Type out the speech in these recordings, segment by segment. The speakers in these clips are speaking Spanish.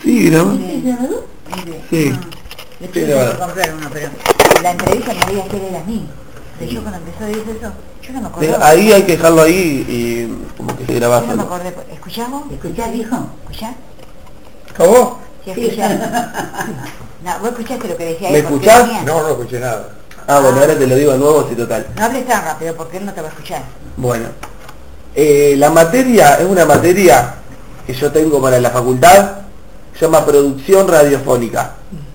Sí, grabado. ¿Sí, grabado? Sí. Después tengo que comprar uno, pero la entrevista me había que era a mí. De yo cuando empezó a decir eso, yo no me acordaba. Ahí hay que dejarlo ahí y como que se graba Yo no me solo. acordé. ¿Escuchás vos? ¿Escuchás, viejo? ¿Escuchás? ¿Cómo? Sí, escuchás. No, vos escuchaste lo que decía ¿Me él. porque escuchás? venía. No, no escuché nada. Bueno, ahora te lo digo de nuevo, sí, total. No hables tan rápido porque él no te va a escuchar. Bueno, la materia es una materia que yo tengo para la facultad, se llama producción radiofónica.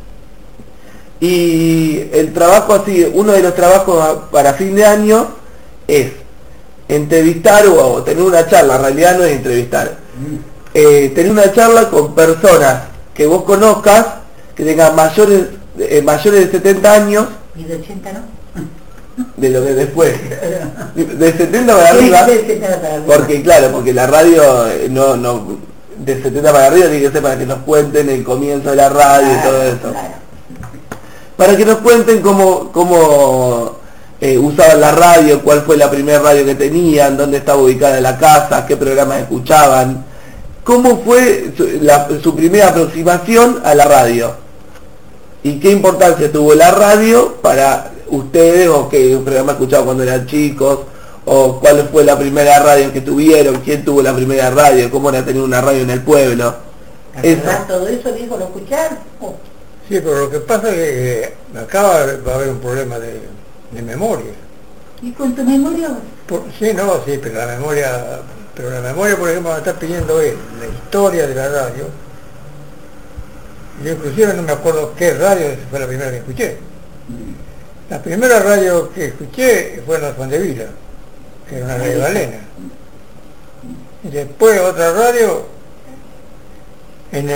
Y el trabajo así, uno de los trabajos para fin de año es entrevistar o tener una charla, en realidad no es entrevistar, tener una charla con personas que vos conozcas, que tengan mayores de 70 años, ¿Y de 80 no? de lo que después, de 70 para arriba, porque claro, porque la radio de 70 para arriba tiene que ser para que nos cuenten el comienzo de la radio y todo eso. Para que nos cuenten cómo usaban la radio, cuál fue la primera radio que tenían, dónde estaba ubicada la casa, qué programas escuchaban, cómo fue su primera aproximación a la radio y qué importancia tuvo la radio para ustedes, o qué programa escuchaban cuando eran chicos, o cuál fue la primera radio que tuvieron, quién tuvo la primera radio, cómo era tener una radio en el pueblo. Eso. ¿Todo eso, viejo, lo escuchar? Sí, pero lo que pasa es que acá va a haber un problema de memoria. ¿Y con tu memoria? Sí, pero la memoria, por ejemplo, me está pidiendo él, la historia de la radio. Yo inclusive no me acuerdo qué radio fue la primera que escuché. La primera radio que escuché fue en la Juan de Vila, que era una radio galena. Y después otra radio en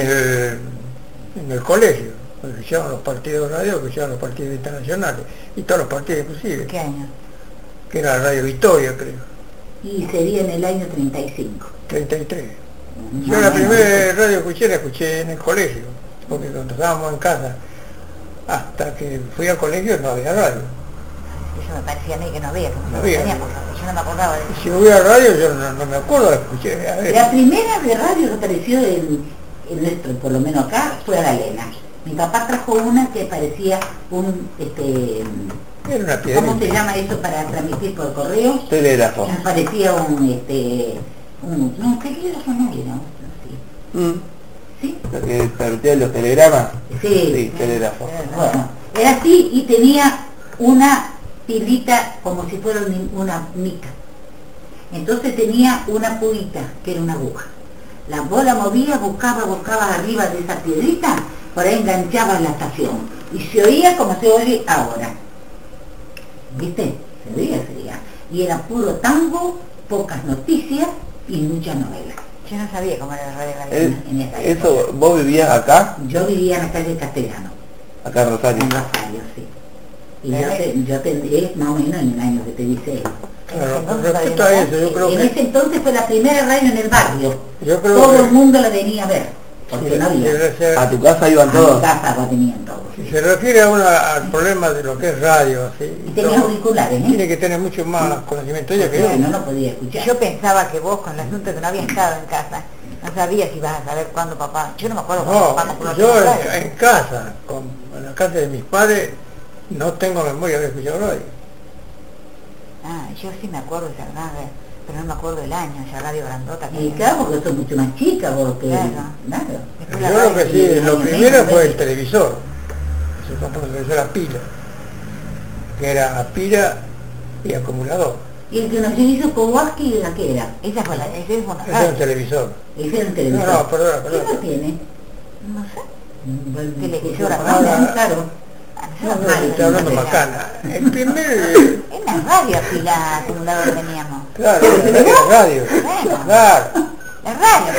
el colegio, cuando escuchaban los partidos de radio, escuchaban los partidos internacionales, y todos los partidos inclusive. ¿Qué año? Que era la Radio Victoria, creo. Y sería en el año 35. 33. Yo la primera radio que la escuché en el colegio, porque cuando estábamos en casa, hasta que fui al colegio no había radio. Eso me parecía a mí que no había, No había. Yo no me acordaba de eso. Si hubiera radio yo no me acuerdo, la escuché. A ver. La primera de radio que apareció en nuestro, por lo menos acá, fue a Galena. Mi papá trajo una que parecía un, Era una piedra. ¿cómo se llama eso para transmitir por correo? Telégrafo. Parecía no, telégrafo no era, sí. ¿Sí? Lo que permitía los telegramas. Sí, telégrafo. Bueno, era así y tenía una pilita como si fuera una mica. Entonces tenía una puita, que era una aguja. La bola movía, buscaba arriba de esa piedrita, por ahí enganchaba la estación. Y se oía como se oye ahora. ¿Viste? Se oía. Y era puro tango, pocas noticias y mucha novela. Yo no sabía cómo era la radio galena en esa época. Eso, ¿vos vivías acá? Yo vivía en la calle Castellano. Acá en Rosario. En Rosario, sí. Y yo tendré más o menos en el año que te dice. Claro, con respecto a eso, yo creo En que... ese entonces fue la primera radio en el barrio. Yo creo Todo que... el mundo la venía a ver, porque no había. ¿A tu casa iban A mi todos? casa la tenían todos. Si se refiere al problema de lo que es radio, así, Y tenía auriculares, ¿eh? tiene que tener mucho más conocimiento ella que yo. No lo podía escuchar. Yo pensaba que vos, con el asunto que no había estado en casa, no sabías si ibas a saber cuándo papá. Yo no me acuerdo cuándo No, papá me conoció yo la radio. en casa, en la casa de mis padres, no tengo memoria de escuchar radio. Ah, yo sí me acuerdo de esa radio, pero no me acuerdo el año, esa radio grandota. Y claro, porque sos mucho más chica vos que... Claro. Claro. Yo lo que sí, lo primero fue el televisor. Se compró un televisor a pila, que era a pila y acumulador. Y el que nos hizo Kowalski, ¿la qué era? Esa fue la, ese es una Ese era un televisor. Ese era un televisor. No, perdón. ¿Qué no tiene? No sé. Bueno, Televisor ah, acá, claro. No, estoy hablando macana. El primer... En la radio pila acumulador teníamos. Claro, era radio. Bueno. Claro. La radio.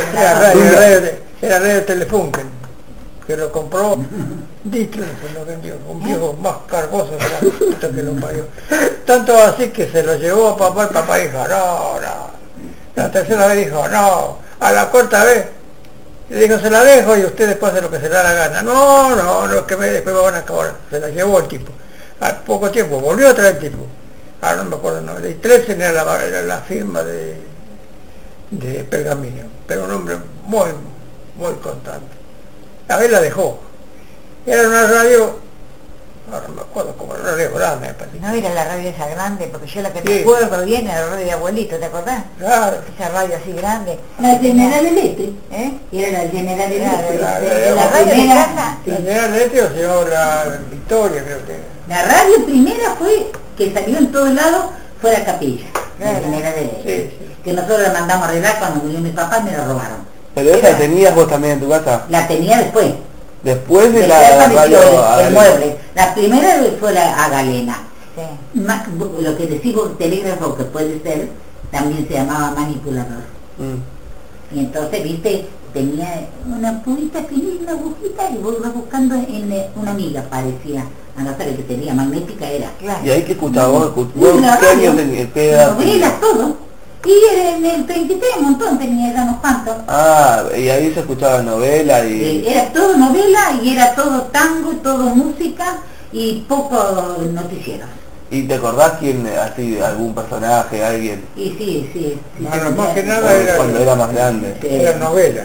Era radio Telefunken, que lo compró Ditler, se lo vendió, un viejo más cargoso que la puta que lo parió. Tanto así que se lo llevó a papá, el papá dijo, no. La tercera vez dijo, no. A la cuarta vez, le dijo, se la dejo y usted después hace lo que se le da la gana. No, que después me van a acabar. Se la llevó el tipo. Al poco tiempo, volvió a traer el tipo. Ahora no me acuerdo el nombre. Y 13 era la firma de Pergamino, pero un hombre muy constante. A ver, la dejó. Era una radio, ahora no me acuerdo, como una radio grande, me parece. No era la radio esa grande, porque yo la que Sí. me acuerdo bien era la radio de abuelito, ¿te acordás? Claro. Esa radio así grande. La General Electric. ¿Eh? Era la General Claro, Electric. la radio de primera- casa. La señora Letio se llevó la Victoria, creo que. La radio primera fue, que salió en todos lados, fue la capilla. La Claro. General Electric. Sí, sí. Que nosotros la mandamos a arreglar cuando murió mi papá y me la robaron. Pero esa la tenías vos también en tu casa. La tenía después. Después de Después la apareció radio... el mueble. La primera fue la a Galena. Sí. Lo que decimos telégrafo que puede ser, también se llamaba manipulador. Mm. Y entonces, viste, tenía una purita finita, una agujita, y vos ibas buscando en una amiga, parecía. A no ser que tenía magnética era. Claro. ¿Y ahí qué escuchabas vos? Uy, la ¿Qué radio, años tenías? ¿Qué edad novelas, tenías? todo. Y en el 33 un montón tenía, eran unos cuantos. Ah, y ahí se escuchaba novela y... Era todo novela y era todo tango, todo música y poco noticieros. ¿Y te acordás quién, así, algún personaje, alguien? Y sí. Bueno, más que Cuando, nada era, cuando era más grande. era novela.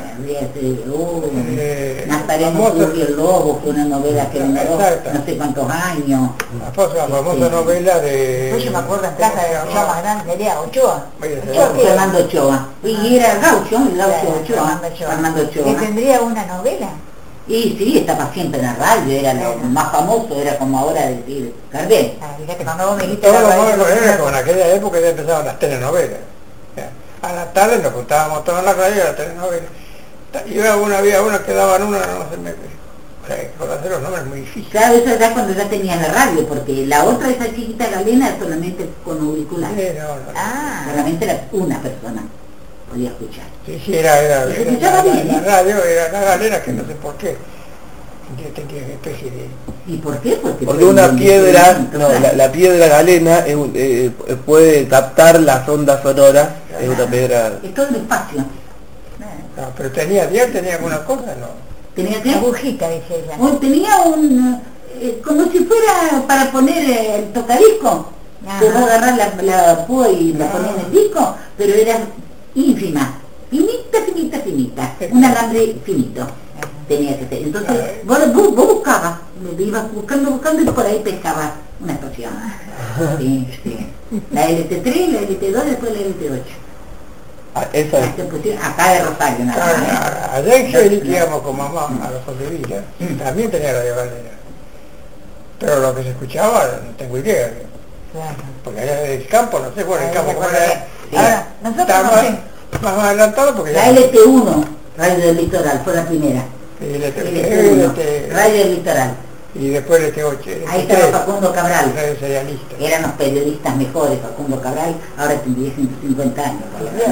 Nazareno famosa- Rubio el Lobo, fue una novela que duró Exacto. no sé cuántos años. La famosa novela de... Después yo me acuerdo en casa de la más grande, sería Ochoa. Ochoa, Fernando Ochoa. Y era el gaucho Ochoa. Fernando Ochoa. Fernando ¿Que Ochoa. tendría una novela? Y sí, estaba siempre en la radio, era lo más famoso, era como ahora decir Gardel. Ah, fíjate, cuando vos me dijiste Todo la lo radio, más era como en aquella época ya empezaban las telenovelas. Ya. A la tarde nos juntábamos todos en la radio y la telenovela. Y había una que daban una, no sé, o sea, conocer los nombres es muy difícil. Claro, eso era cuando ya tenía la radio, porque la otra, esa chiquita Galena, solamente con auriculares. Sí, no. Ah, Solamente era una persona podía escuchar. Sí, era Y se escuchaba bien, la ¿eh? radio, era la galera que no sé por qué. Tenía una especie de... ¿Y por qué? Porque Porque fue una un piedra, descubrimiento, no, claro. la piedra galena puede captar las ondas sonoras, es una piedra... Es todo el espacio. No, pero tenía alguna cosa, no. Tenía que... agujita, dice ella. Tenía como si fuera para poner el tocadisco. Ajá. Que vos agarrás la púa y la ponés en el disco, pero era ínfima. Finita. Un alambre finito. Tenía que ser. Entonces, vos buscabas, ibas buscando y por ahí pescabas una estación. Sí. La LT3, la LT2, después la LT8. Ah, esa es... Acá de Rosario, nada más. ¿eh? Allá en Geli, que íbamos con mamá a los Villa, también tenía radio galera. Pero lo que se escuchaba, no tengo idea. Claro. Porque allá en el campo, no sé, bueno, el campo como era... Sí. Ahora, nosotros estaba no más, sé. más adelantado porque La LT1, Radio del Litoral, fue la primera. LT1, Radio del Litoral. Y después el T8. Ahí estaba Facundo Cabral. Radio serialista. Eran los periodistas mejores, Facundo Cabral, ahora tendría 150 años.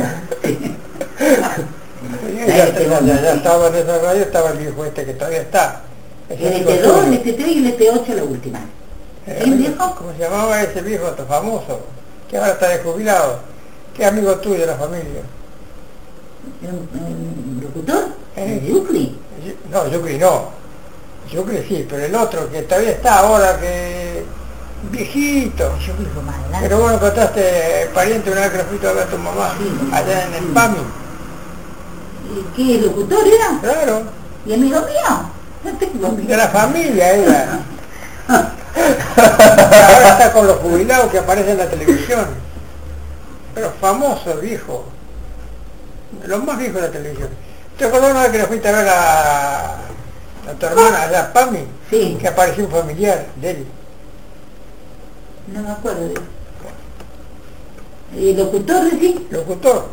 Ya estaba en esa radio, estaba el viejo este que todavía está. Ese amigo LT2, tuyo. LT3 y LT8 la última. ¿El viejo? ¿Cómo se llamaba ese viejo famoso? Que ahora está desjubilado. ¿Qué amigo tuyo de la familia? ¿Un locutor? ¿Eh? ¿Yucri? No, Yucri no. Yucri sí, pero el otro que todavía está ahora, que viejito. Yo vivo más adelante. Pero vos no contaste pariente una vez que lo fuiste a ver a tu mamá, Sí. allá en el PAMI. ¿Qué locutor era? Claro, ¿Y amigo mío? No tengo amigo. de la familia era. Ahora está con los jubilados que aparecen en la televisión. Pero famoso, viejo. De los más viejos de la televisión. ¿Te acordás una vez que le fuiste a ver a tu hermana, a la PAMI? Sí. Que apareció un familiar de él. No me acuerdo de ¿El locutor decís? Locutor.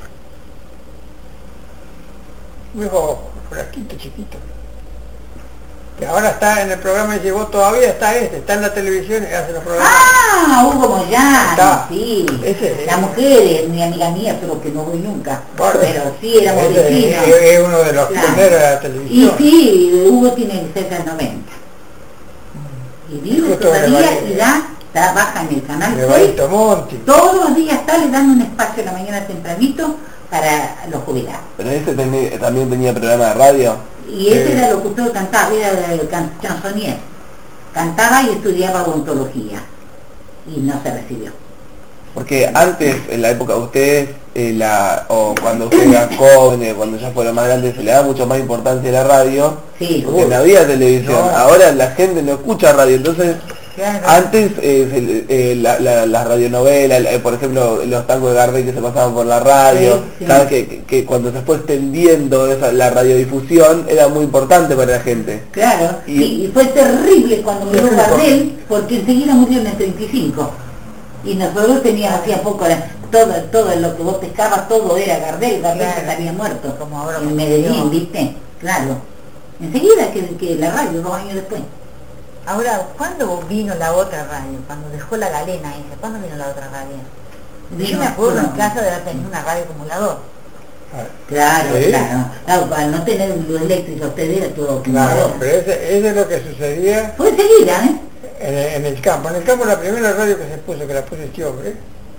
Viejo, flaquito, chiquito. Que ahora está en el programa y dice, vos todavía está en la televisión y hace los programas. Ah, Hugo Moyano, Está. sí. Ese- La mujer es mi amiga mía, solo que no voy nunca. Bueno, Pero sí, éramos ese vecinos. es uno de los Claro. primeros de la Y televisión. sí, Hugo tiene cerca de 90. Y vive Justo todavía de y trabaja en el canal De 6. Barito Monti. Todos los días está, le dan un espacio en la mañana tempranito para los jubilados. Pero ese también tenía programa de radio. Y ese era locutor, cantaba, era el chansonier. Cantaba y estudiaba odontología. Y no se recibió. Porque antes, en la época de ustedes, o cuando ustedes eran jóvenes, cuando ya fueron más grandes, se le da mucho más importancia a la radio, sí, porque no había televisión. No. Ahora la gente no escucha radio, entonces claro. Antes la radionovela, por ejemplo los tangos de Gardel que se pasaban por la radio, sí, sí. Sabes que cuando se fue extendiendo la radiodifusión era muy importante para la gente. Claro, y fue terrible cuando murió Gardel, porque enseguida murió en el 35. Y nosotros teníamos hacía poco, todo lo que vos pescabas, todo era Gardel claro. Se había muerto, como ahora en Medellín, ¿viste? Claro. Enseguida que la radio, 2 años después. Ahora, ¿cuándo vino la otra radio? Cuando dejó la galena esa, ¿cuándo vino la otra radio? Yo me acuerdo en casa de haber tenido una radio acumulador. Claro, ¿sí? Claro, para no tener luz eléctrica, usted era todo acumulador. Claro, pero eso es lo que sucedía. Fue enseguida, ¿eh? En el campo la primera radio que se puso, que la puso este hombre,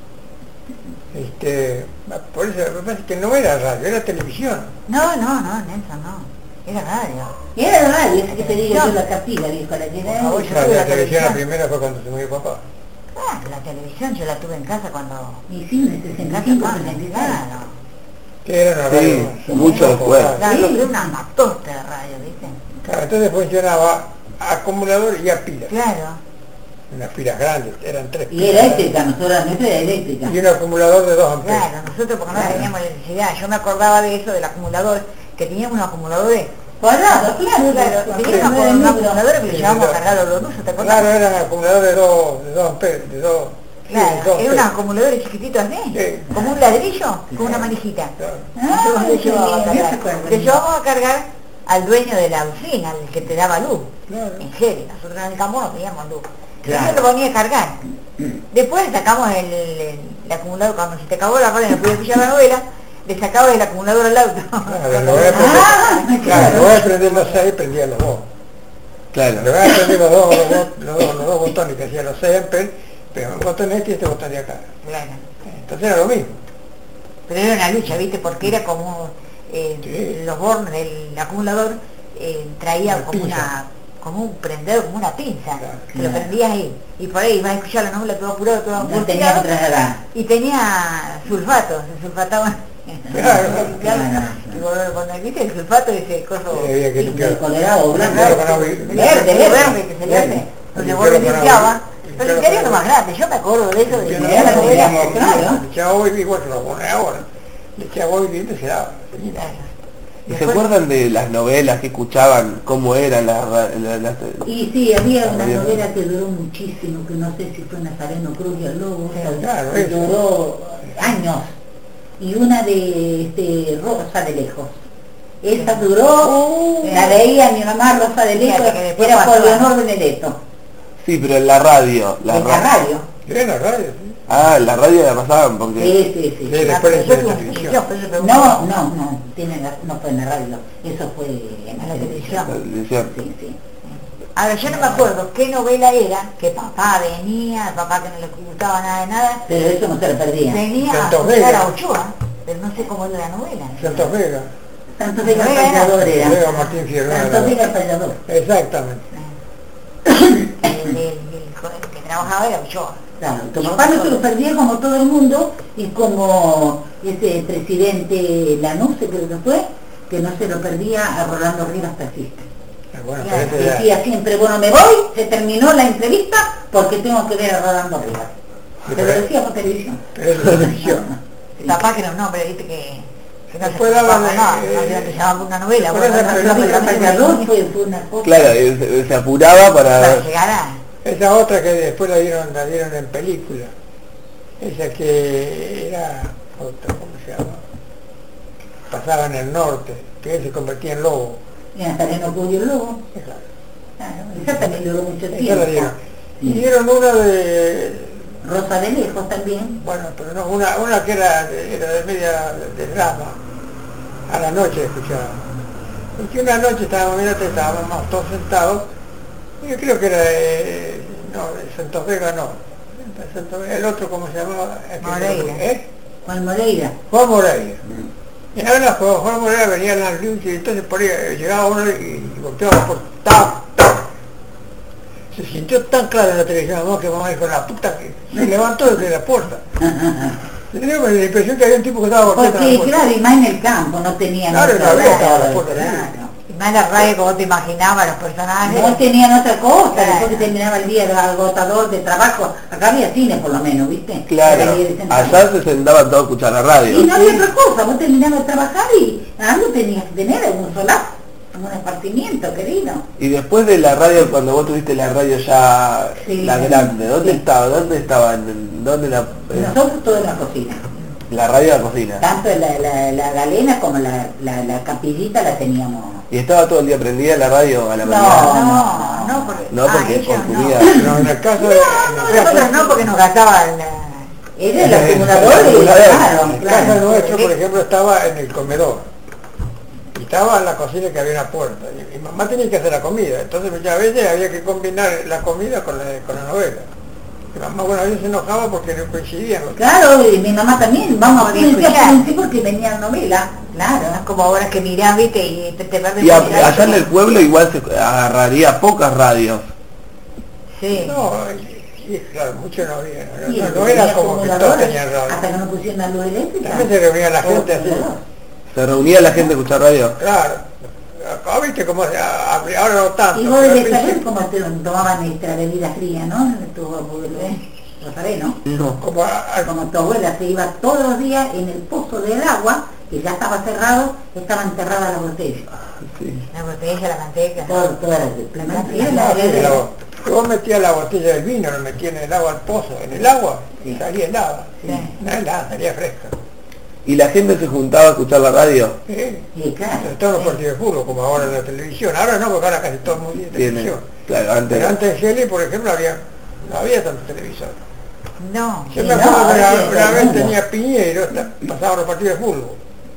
por eso me parece que no era radio, era televisión. No, Nelson, no, era radio. Era la radio, es que te digo yo la capilla, dijo la que era. La televisión la primera fue cuando se murió papá. Ah, la televisión yo la tuve en casa cuando... Y sí, en el 65, claro. Que era una radio. Sí, mucho después. Claro, lo que era una matosta de radio, ¿viste? Claro, entonces funcionaba acumulador y a pilas. Claro. Unas pilas grandes, eran 3 pilas. Y eléctrica, nosotros era eléctrica. Y un acumulador de 2 amperes. Claro, nosotros porque no teníamos electricidad. Yo me acordaba de eso, del acumulador, que teníamos unos acumuladores cuadrados, claro. Teníamos un acumulador que le llevábamos a cargar los luces, ¿te acordás? Claro, eran acumuladores de 2 amperes, de 2. Claro, eran unos acumuladores chiquititos así, sí. Como un ladrillo, con una manijita. Claro. Le llevábamos a cargar al dueño de la usina, al que te daba luz. Claro. En serio, nosotros en el campo no teníamos luz. Claro. Yo lo ponía a cargar. Después sacamos el acumulador, cuando se te acabó la radio y no podías escuchar la novela, le sacabas el acumulador al auto. Claro, lo voy a prender los 6 y prendía los 2. Claro. Le voy a prender los dos botones que hacían los 6 amperes, pero un botón y este botón de acá. Claro. Entonces era lo mismo. Pero era una lucha, ¿viste? Porque era como sí. Los bornes del acumulador traía como un prendedor, como una pinza, claro. Que lo prendías ahí, y por ahí ibas a escuchar la novela todo apurado, todo no tenía otra edad. Y tenía sulfatos, se sulfataban. Claro. Cuando viste el sulfato ese coso el colorado blanco, verde que se le hace, donde vos lo limpiabas. Pero el interior no más grande, yo me acuerdo de eso, de la novela, claro. Le echaba hoy igual que lo pone ahora, le echaba hoy bien y se daba. ¿Y se acuerdan de las novelas que escuchaban, cómo eran las... Y sí, había una novela que duró muchísimo, que no sé si fue Nazareno Cruz y el Lobo, claro, que duró años, y una de Rosa de Lejos. Esa duró, la veía mi mamá, Rosa de Lejos, era por Leonor Benedetto. Sí, pero en la radio. En la radio. Era en la radio, sí. Ah, en la radio la pasaban porque... Sí. Después de la televisión. No fue en la radio, eso fue en la televisión. Sí. Ahora yo no me acuerdo qué novela era, que papá venía, papá que no le gustaba nada de nada. Pero eso no se lo perdía. Venía a escuchar a Ochoa, pero no sé cómo era la novela. Santos Vega. Santos Vega Fallador era. Vega Martín Fierro. Santos Vega Fallador. Exactamente. El que trabajaba era Ochoa. Claro, tu papá no se lo perdía como todo el mundo, y como ese presidente Lanuse, creo que fue, que no se lo perdía a Rolando Rivas taxista. Bueno, decía siempre, bueno, me voy, se terminó la entrevista porque tengo que ver a Rolando Rivas. Pero lo decía por televisión. Pero es televisión. Papá que era un nombre, viste, que no después se daban que llamaba una novela. Claro, se apuraba para llegar a... Esa otra que después la dieron en película. Esa que era otra, ¿cómo se llama? Pasaba en el norte, que él se convertía en lobo. Y Nazareno Cruz y el Lobo. Claro. Esa también duró mucho tiempo. Y dieron una de... Rosa de Lejos también. Bueno, pero no, una que era de media de drama. A la noche escuchaba. Y que una noche estábamos todos sentados. Yo creo que era de Santos Vega, no. El otro, ¿cómo se llamaba? Moreira. Juan Moreira. Juan Moreira. Y ahora Juan Moreira venía en las luces y entonces por ahí llegaba uno y golpeaba por ¡tac! se sintió tan clara en la televisión, mamá, que mamá dijo, la puta, que se levantó desde la puerta. Tenía la impresión que había un tipo que estaba golpeando Porque la puerta. claro, y más en el campo, no tenían Claro, otra no había radio, estaba la puerta, claro. Y más la radio como te imaginabas, los personajes. No tenían otra cosa, Claro. después que terminaba el día de agotador de trabajo, acá había cine por lo menos, ¿viste? Claro, Acá había sentado. allá se sentaban todos a escuchar la radio. Y no había otra cosa, vos terminabas de trabajar y algo tenías que tener, algún solazo, algún esparcimiento, querido. Y después de la radio, cuando vos tuviste la radio ya, Sí, la grande, ¿dónde sí. estaba? ¿Dónde estaba? ¿Dónde Nosotros todo en la cocina, la radio de la cocina? tanto la galena como la capillita la teníamos. ¿Y estaba todo el día prendida la radio a la No, mañana? No, porque, No, porque ellos consumía... No, en el caso de... Nosotros no, porque nos gastaban Era el acumulador y acumulador. claro, En el caso claro. nuestro, por ejemplo, estaba en el comedor. Y estaba en la cocina que había una puerta. Y mi mamá tenía que hacer la comida. Entonces muchas veces había que combinar la comida con la novela. Mi mamá, bueno, a veces se enojaba porque no coincidían los... Claro, y mi mamá también, vamos a Podía poner escuchar. porque venía novela, claro. no es como ahora que mirás, viste, y te perdés. Y por mirar. allá en el pueblo igual se agarraría pocas radios. Sí. No, y claro, mucho no había. Y No, el no que era tenía como que todos acumuladores, tenían radio. hasta que no pusieron la luz eléctrica. También se reunía la gente así. ¿Se reunía la gente a escuchar radio? Claro. Acá viste cómo ahora no tanto. Y vos pero al debes saber principio, cómo tomaban nuestra bebida fría, ¿no? Lo sabés, ¿no? No. como Como tu abuela se iba todos los días en el pozo del agua, que ya estaba cerrado, estaba enterrada la botella. Sí. La botella, la manteca. Toda la manteca, la la- bebida. vos metías la botella del vino, lo metías en el agua al pozo, en el agua, y Sí. salía helada. Sí. No helada, salía fresca. ¿Y la gente se juntaba a escuchar la radio? Sí. Sí, claro. Sobre todo los partidos de fútbol, como ahora en la televisión. Ahora no, porque ahora casi todo el mundo tiene Tiene, televisión. claro, antes... Pero antes de Shelley, por ejemplo, no había tanto televisor. No. Yo Sí, me no, acuerdo que ahora sí, una todo el vez mundo. tenía Piñero, pasaban los partidos de fútbol.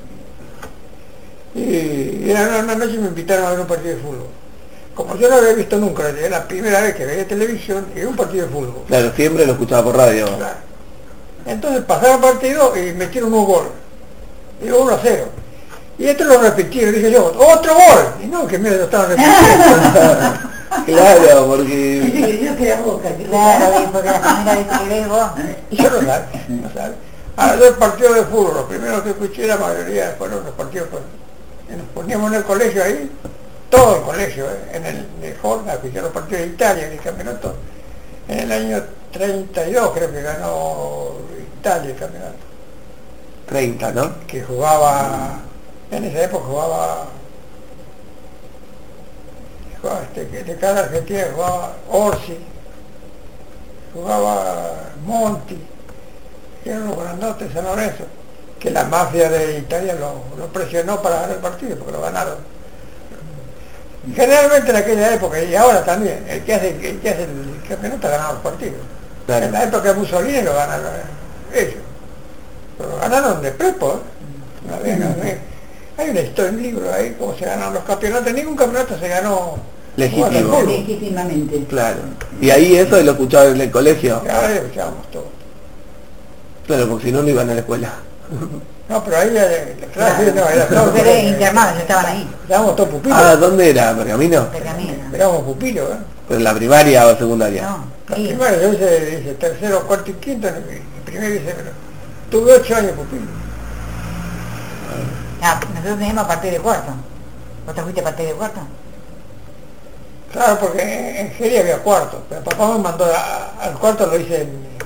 Y era una noche me invitaron a ver un partido de fútbol. Como yo no había visto nunca, era la primera vez que veía televisión y un partido de fútbol. Claro, siempre lo escuchaba por radio. Claro. Entonces pasaron el partido y metieron un gol. Digo 1-0. Y esto lo repitieron, dije yo, ¡otro gol! Y no, que mira, lo estaban repitiendo. Claro, porque... Sí, yo que era boca, que Claro, porque la primera vez que ves vos. Y yo no sabía, no sabía. Ahora los partidos de fútbol, los primeros que escuché la mayoría fueron los partidos que nos poníamos en el colegio ahí, todo el colegio, en el hall, a escuchar los partidos de Italia, en el campeonato. En el año 32 creo que ganó Italia el campeonato. 30, ¿no? Que jugaba, en esa época jugaba de cada Argentina jugaba Orsi, jugaba Monti, que eran los grandotes de San Lorenzo, que la mafia de Italia lo presionó para ganar el partido, porque lo ganaron. Generalmente en aquella época, y ahora también, el que hace el campeonato ha ganado los partidos. Claro. En la época de Mussolini lo ganaron ellos. Pero ganaron de prepo, Hay una historia, un libro ahí, cómo se ganaron los campeonatos. Ningún campeonato se ganó Legítimo. jugando al fútbol. legítimamente. Claro. Y ahí eso lo escuchaba en el colegio. Y ahora escuchábamos todo. Claro, porque si no, no iban a la escuela. No, pero ahí la clase no, era todo. Pero internados estaban ahí. Éramos todos pupilos. Ah, ¿dónde era? ¿Pergamino? Pergamino. Éramos pupilos, ¿Pero en la primaria o secundaria? No. La Sí. primaria, yo hice tercero, cuarto y quinto, en el primero hice, pero tuve 8 años pupilo. Ah, nosotros teníamos a partir de cuarto. ¿Vos te fuiste a partir de cuarto? Claro, porque en Geria había cuarto, pero papá me mandó al cuarto, lo hice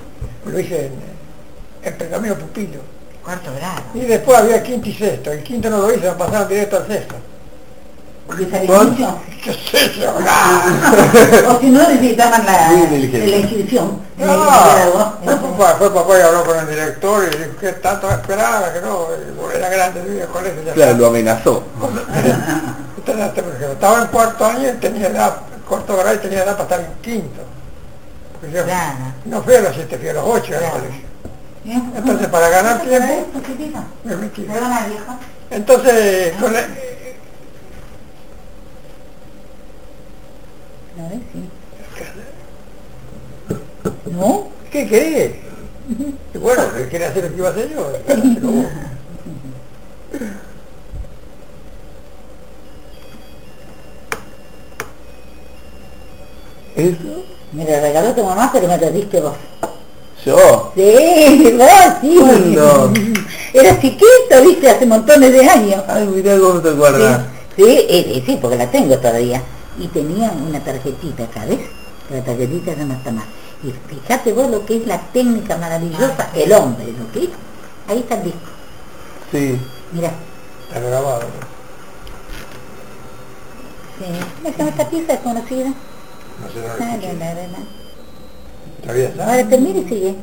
en Pergamino pupilo. Cuarto grado. Y después había quinto y sexto, el quinto no lo hice, me pasaron directo al sexto. Porque salía ¿Con? mucho. ¿Qué sé yo? O si no necesitaban la Muy inteligente. inscripción. en el No, grado. fue papá y habló con el director y dijo que tanto esperaba, que no, era grande el colegio. Ya Claro, está. lo amenazó. Estaba en cuarto año y tenía edad, cuarto grado y tenía edad para estar en quinto. Pues yo Claro. no fui a los 7, fui a los 8 al Claro. colegio. Entonces, para ganar tiempo, me metí. Perdona, viejo. Entonces, con la, A ver, sí. ¿No? ¿qué querés? Y bueno, ¿qué quería hacer lo que iba a hacer yo? Hácelo vos. ¿Eso? Me lo regaló tu mamá, pero me lo diste vos. ¿Yo? Sí, vos sí. ¿Cuándo? Era chiquito, viste, hace montones de años. Ay, mirá cómo te acuerdas. Sí, porque la tengo todavía. Y tenía una tarjetita, ¿sabes? La tarjetita no está más. Y fíjate vos lo que es la técnica maravillosa, el hombre, ¿no? ¿Qué? Ahí está el disco. Sí. Mira. Está grabado. Sí. Esta pieza es conocida. No sé nada. ¿Todavía está? Ahora termina y sigue.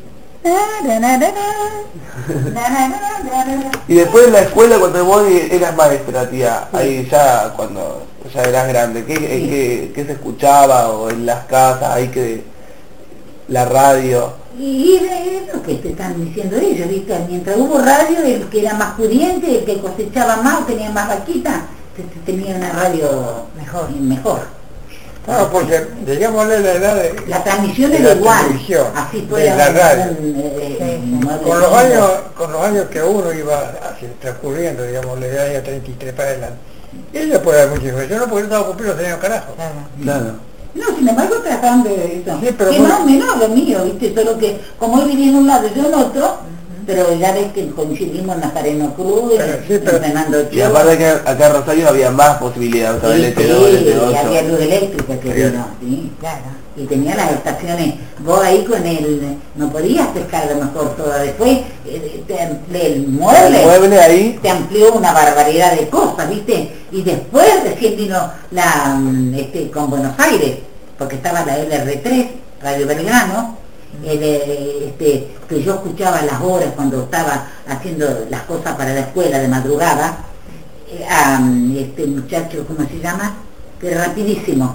Y después en la escuela cuando vos eras maestra, tía, ahí ya cuando ya eras grande, ¿qué se escuchaba? O en las casas, ahí que la radio. Y es lo que te están diciendo ellos, ¿viste? Mientras hubo radio, el que era más pudiente, el que cosechaba más, tenía más vaquita, tenía una radio mejor. No, porque digámosle la edad de la transmisión era igual, así fue la radio. Con los años que uno iba transcurriendo, digamos, la edad de 33 para adelante, ella puede haber mucha diferencia. Yo no, porque estaba cumpliendo los años carajo. Claro. No, sin embargo trataban de eso. Sí, pero que más o menos lo mío, ¿viste? Solo que como él vivía en un lado y yo en otro, pero ya ves que coincidimos en Nazareno Cruz, en Fernando Ochoa. Y aparte que acá en Rosario había más posibilidades, sí, LT2, y había luz eléctrica que vino, sí, claro. Y tenía las estaciones, vos ahí con el, no podías pescar a lo mejor toda, después el mueble ahí te amplió una barbaridad de cosas, ¿viste? Y después recién vino la, con Buenos Aires, porque estaba la LR3, Radio Belgrano, que yo escuchaba las horas cuando estaba haciendo las cosas para la escuela de madrugada, a este muchacho, ¿cómo se llama? Que rapidísimo.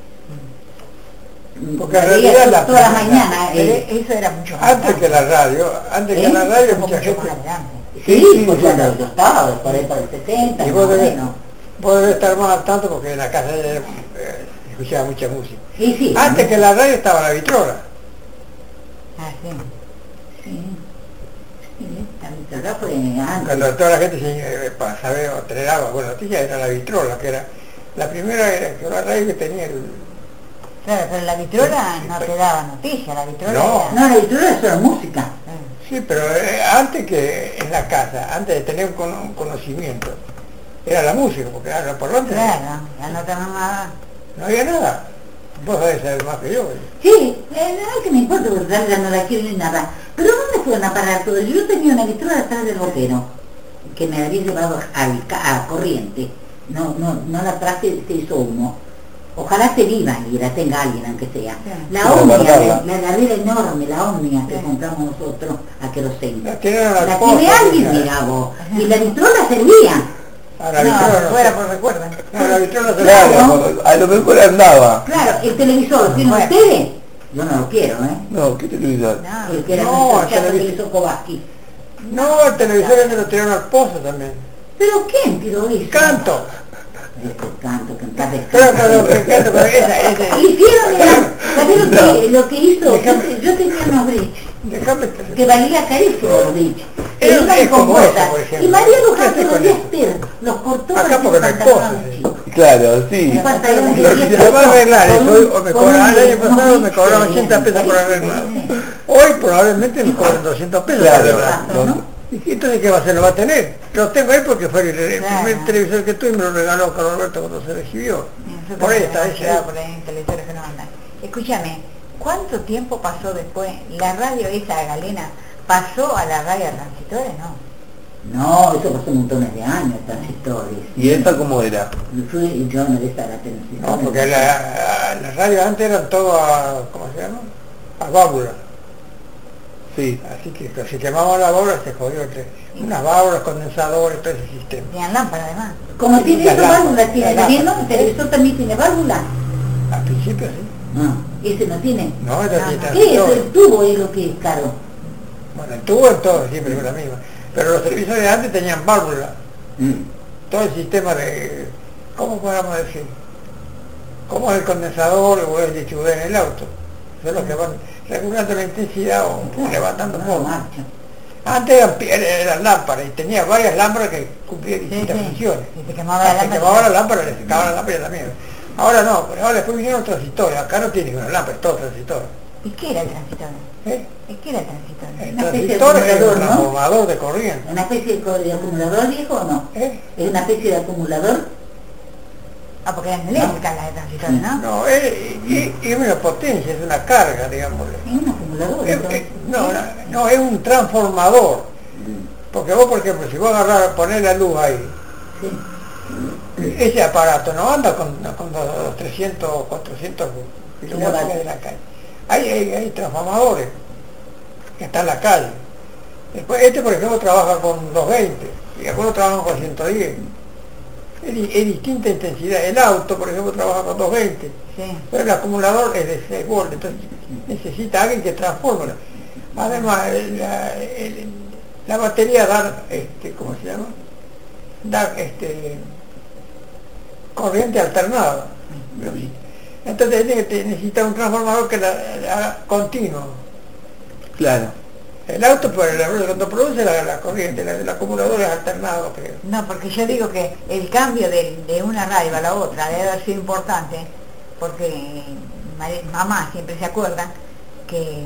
Porque en realidad toda la mañana. Eso era mucho más antes que la radio, que la radio mucha gente. Sí, pues ya lo estaba, por ahí para el 60. Y vos debes estar más al tanto porque en la casa escuchaba mucha música. Sí. Antes que la radio estaba la vitrola. Ah, sí. La vitrola fue antes. Cuando toda la gente para saber o tener agua, bueno, noticias era la vitrola, que era la primera la radio que tenía el... Claro, pero la vitrola no te daba noticias, la vitrola no, la vitrola es solo música. Sí, pero antes que en la casa, antes de tener un conocimiento, era la música, porque era los parlantes. Claro, ya no tenía nada. No había nada. Vos sabés saber más que yo. Sí, no que me importa, porque ya no la quiero ni nada. Pero ¿dónde fueron a parar todo? Yo tenía una vitrola atrás del botero, que me había llevado a corriente. No la traje, se hizo humo. Ojalá se viva y la tenga alguien, aunque sea. La Omnia, la heladera enorme, la Omnia que compramos nosotros a Querosén. La tiene alguien, mira vos. Y la vitrola servía. La vitrola no fuera por recuerdo. No, la vitrola se claro, a lo mejor andaba. Claro, el televisor, ¿lo tienen ustedes? Yo no lo quiero, ¿eh? No, ¿qué televisor? No, el que era el televisor Kovaski. No, el televisor ese lo tiraron al pozo también. ¿Pero quién tiró eso? Canto. Canto, cantar esa. Hicieron lo que hizo, yo tenía unos bridge que valía carísimo los bridge. Es como eso, por ejemplo. Y María Luján de los Esther los cortó acá porque no hay cosas. Claro, sí. Se va a arreglar eso, o me cobraban el año pasado, me cobraban 80 pesos por arreglar. Hoy probablemente me cobran 200 pesos por arreglar. ¿Y entonces qué va a hacer? ¿Lo va a tener? Lo tengo ahí porque fue el primer televisor que tuve y me lo regaló Carlos Alberto cuando se recibió. Por ahí está ese. Por ahí en televisores que no andan. Escúchame, ¿cuánto tiempo pasó después? ¿La radio esa Galena pasó a la radio transitores, no? No, eso pasó montones de años, transitores. ¿Y esta cómo era? Yo no de esta la transitores. No, porque las radios antes eran todo ¿cómo se llama? A válvula. Sí. Así que si quemaban la válvula se jodió unas válvulas, condensadores, todo ese sistema. Tenían lámparas además. Como tiene esa válvula, tiene, ¿no? El televisor también tiene válvula. Al principio sí. No, ese no tiene. No, ese sí está. ¿Qué es el tubo? Es lo que es caro. Bueno, el tubo es todo, siempre es la misma. Pero los televisores de antes tenían válvula. Todo el sistema de, ¿cómo podemos decir? Como el condensador o el distribuidor en el auto. Son los que van regulando la intensidad o levantando un poco. Antes eran lámparas y tenía varias lámparas que cumplían distintas funciones. Y se quemaba la lámpara, le secaba la lámpara y también. Ahora no, pero ahora después vinieron transistores. Acá no tiene una lámpara, es todo transistor. ¿Y qué era el transistor? ¿Y qué era el transistor? El Una especie de transistor es un acumulador, ¿no? transformador de corriente. ¿Una especie de acumulador, viejo, o no? ¿Es una especie de acumulador? Ah, porque eran eléctricas las de transistores, ¿no? No, es una potencia, es una carga, digámosle. Es un acumulador, entonces. No, es un transformador. Porque vos, por ejemplo, si vos agarrás, ponés la luz ahí, Sí. ese aparato no anda con los 300, 400 kilovatios de la calle. Hay transformadores que están en la calle. Después, este, por ejemplo, trabaja con 220 y algunos trabajan con 110. Es distinta intensidad. El auto, por ejemplo, trabaja con 220, Sí. pero el acumulador es de 6 volts, entonces necesita alguien que transforme. Además, la batería da, ¿cómo se llama? Da corriente alternada. Entonces necesita un transformador que la haga continuo. Claro. El auto, cuando produce la corriente, el acumulador es alternado, creo. No, porque yo digo que el cambio de una radio a la otra debe haber sido importante, porque mamá siempre se acuerda que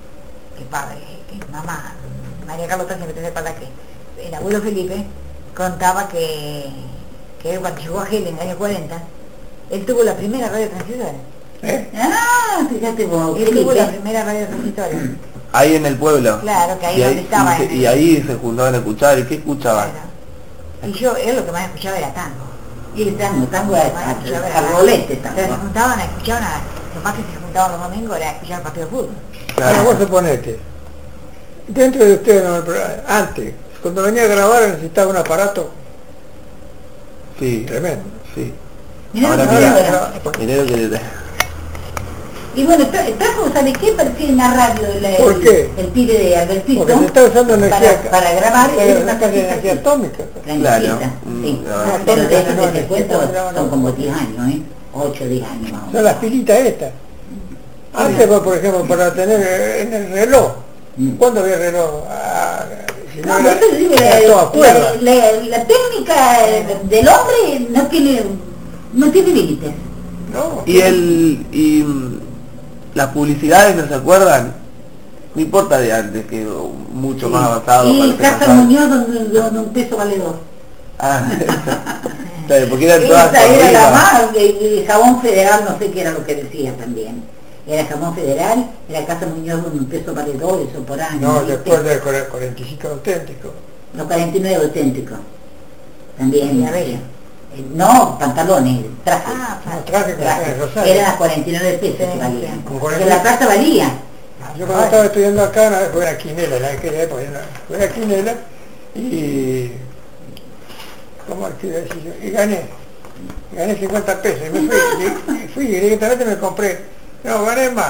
mamá, María Carlota siempre se acuerda que el abuelo Felipe contaba que él cuando llegó a Helen en el año 40, él tuvo la primera radio transistora. Ah, fíjate vos, Él tuvo la primera radio transistora. Ahí en el pueblo. Claro, que ahí Y donde estaba. y ahí se juntaban a escuchar. ¿Y qué escuchaban? Claro. Y él lo que más escuchaba era tango. Y el tango a rolete Se tango. juntaban a escuchar lo más que se juntaban los domingos era escuchar el partido de fútbol. Ahora vos suponete, dentro de ustedes, no, pero antes, cuando venía a grabar necesitaba un aparato Sí. tremendo. Sí. Mirá Ahora lo que mira, ahora. mirá lo que... Y bueno, trajo, ¿sabe qué? Parecía en la radio ¿Por qué? el pibe de Albertito. Porque se está usando energía para grabar es una una cosita energía así. atómica. Claro. Tranquilita, sí. No, Pero de eso no, que te no, cuento no, son no. como 10 años, 8 o 10 años más o Son menos. las pilitas estas. Antes, por ejemplo, para tener en el reloj, ¿cuándo había reloj? Si No, era, eso sí, era toda cuerda. la técnica del hombre no tiene límites. ¿No? Y las publicidades, ¿no se acuerdan? No importa de antes, que mucho más avanzado. Y parece Casa avanzado. Muñoz donde un peso vale 2. Ah, claro, porque eran todas Esa era la corridas. más, y jabón federal, no sé qué era lo que decía también. Era jabón federal, era Casa Muñoz donde un peso vale 2, eso por año. No, ¿viste? después del 45 auténtico. Los 49 auténticos. También. Y la bella. No, pantalones, trajes. Ah, No, traje con el rosario. Eran las 49 pesos que valían. Con Porque la plata valía. Yo cuando estaba estudiando acá, una vez fue a Quinela, en aquella época, fui a Quinela y... ¿Cómo quiero decir yo? Y gané 50 pesos. Y me fui y directamente me compré. No, gané más.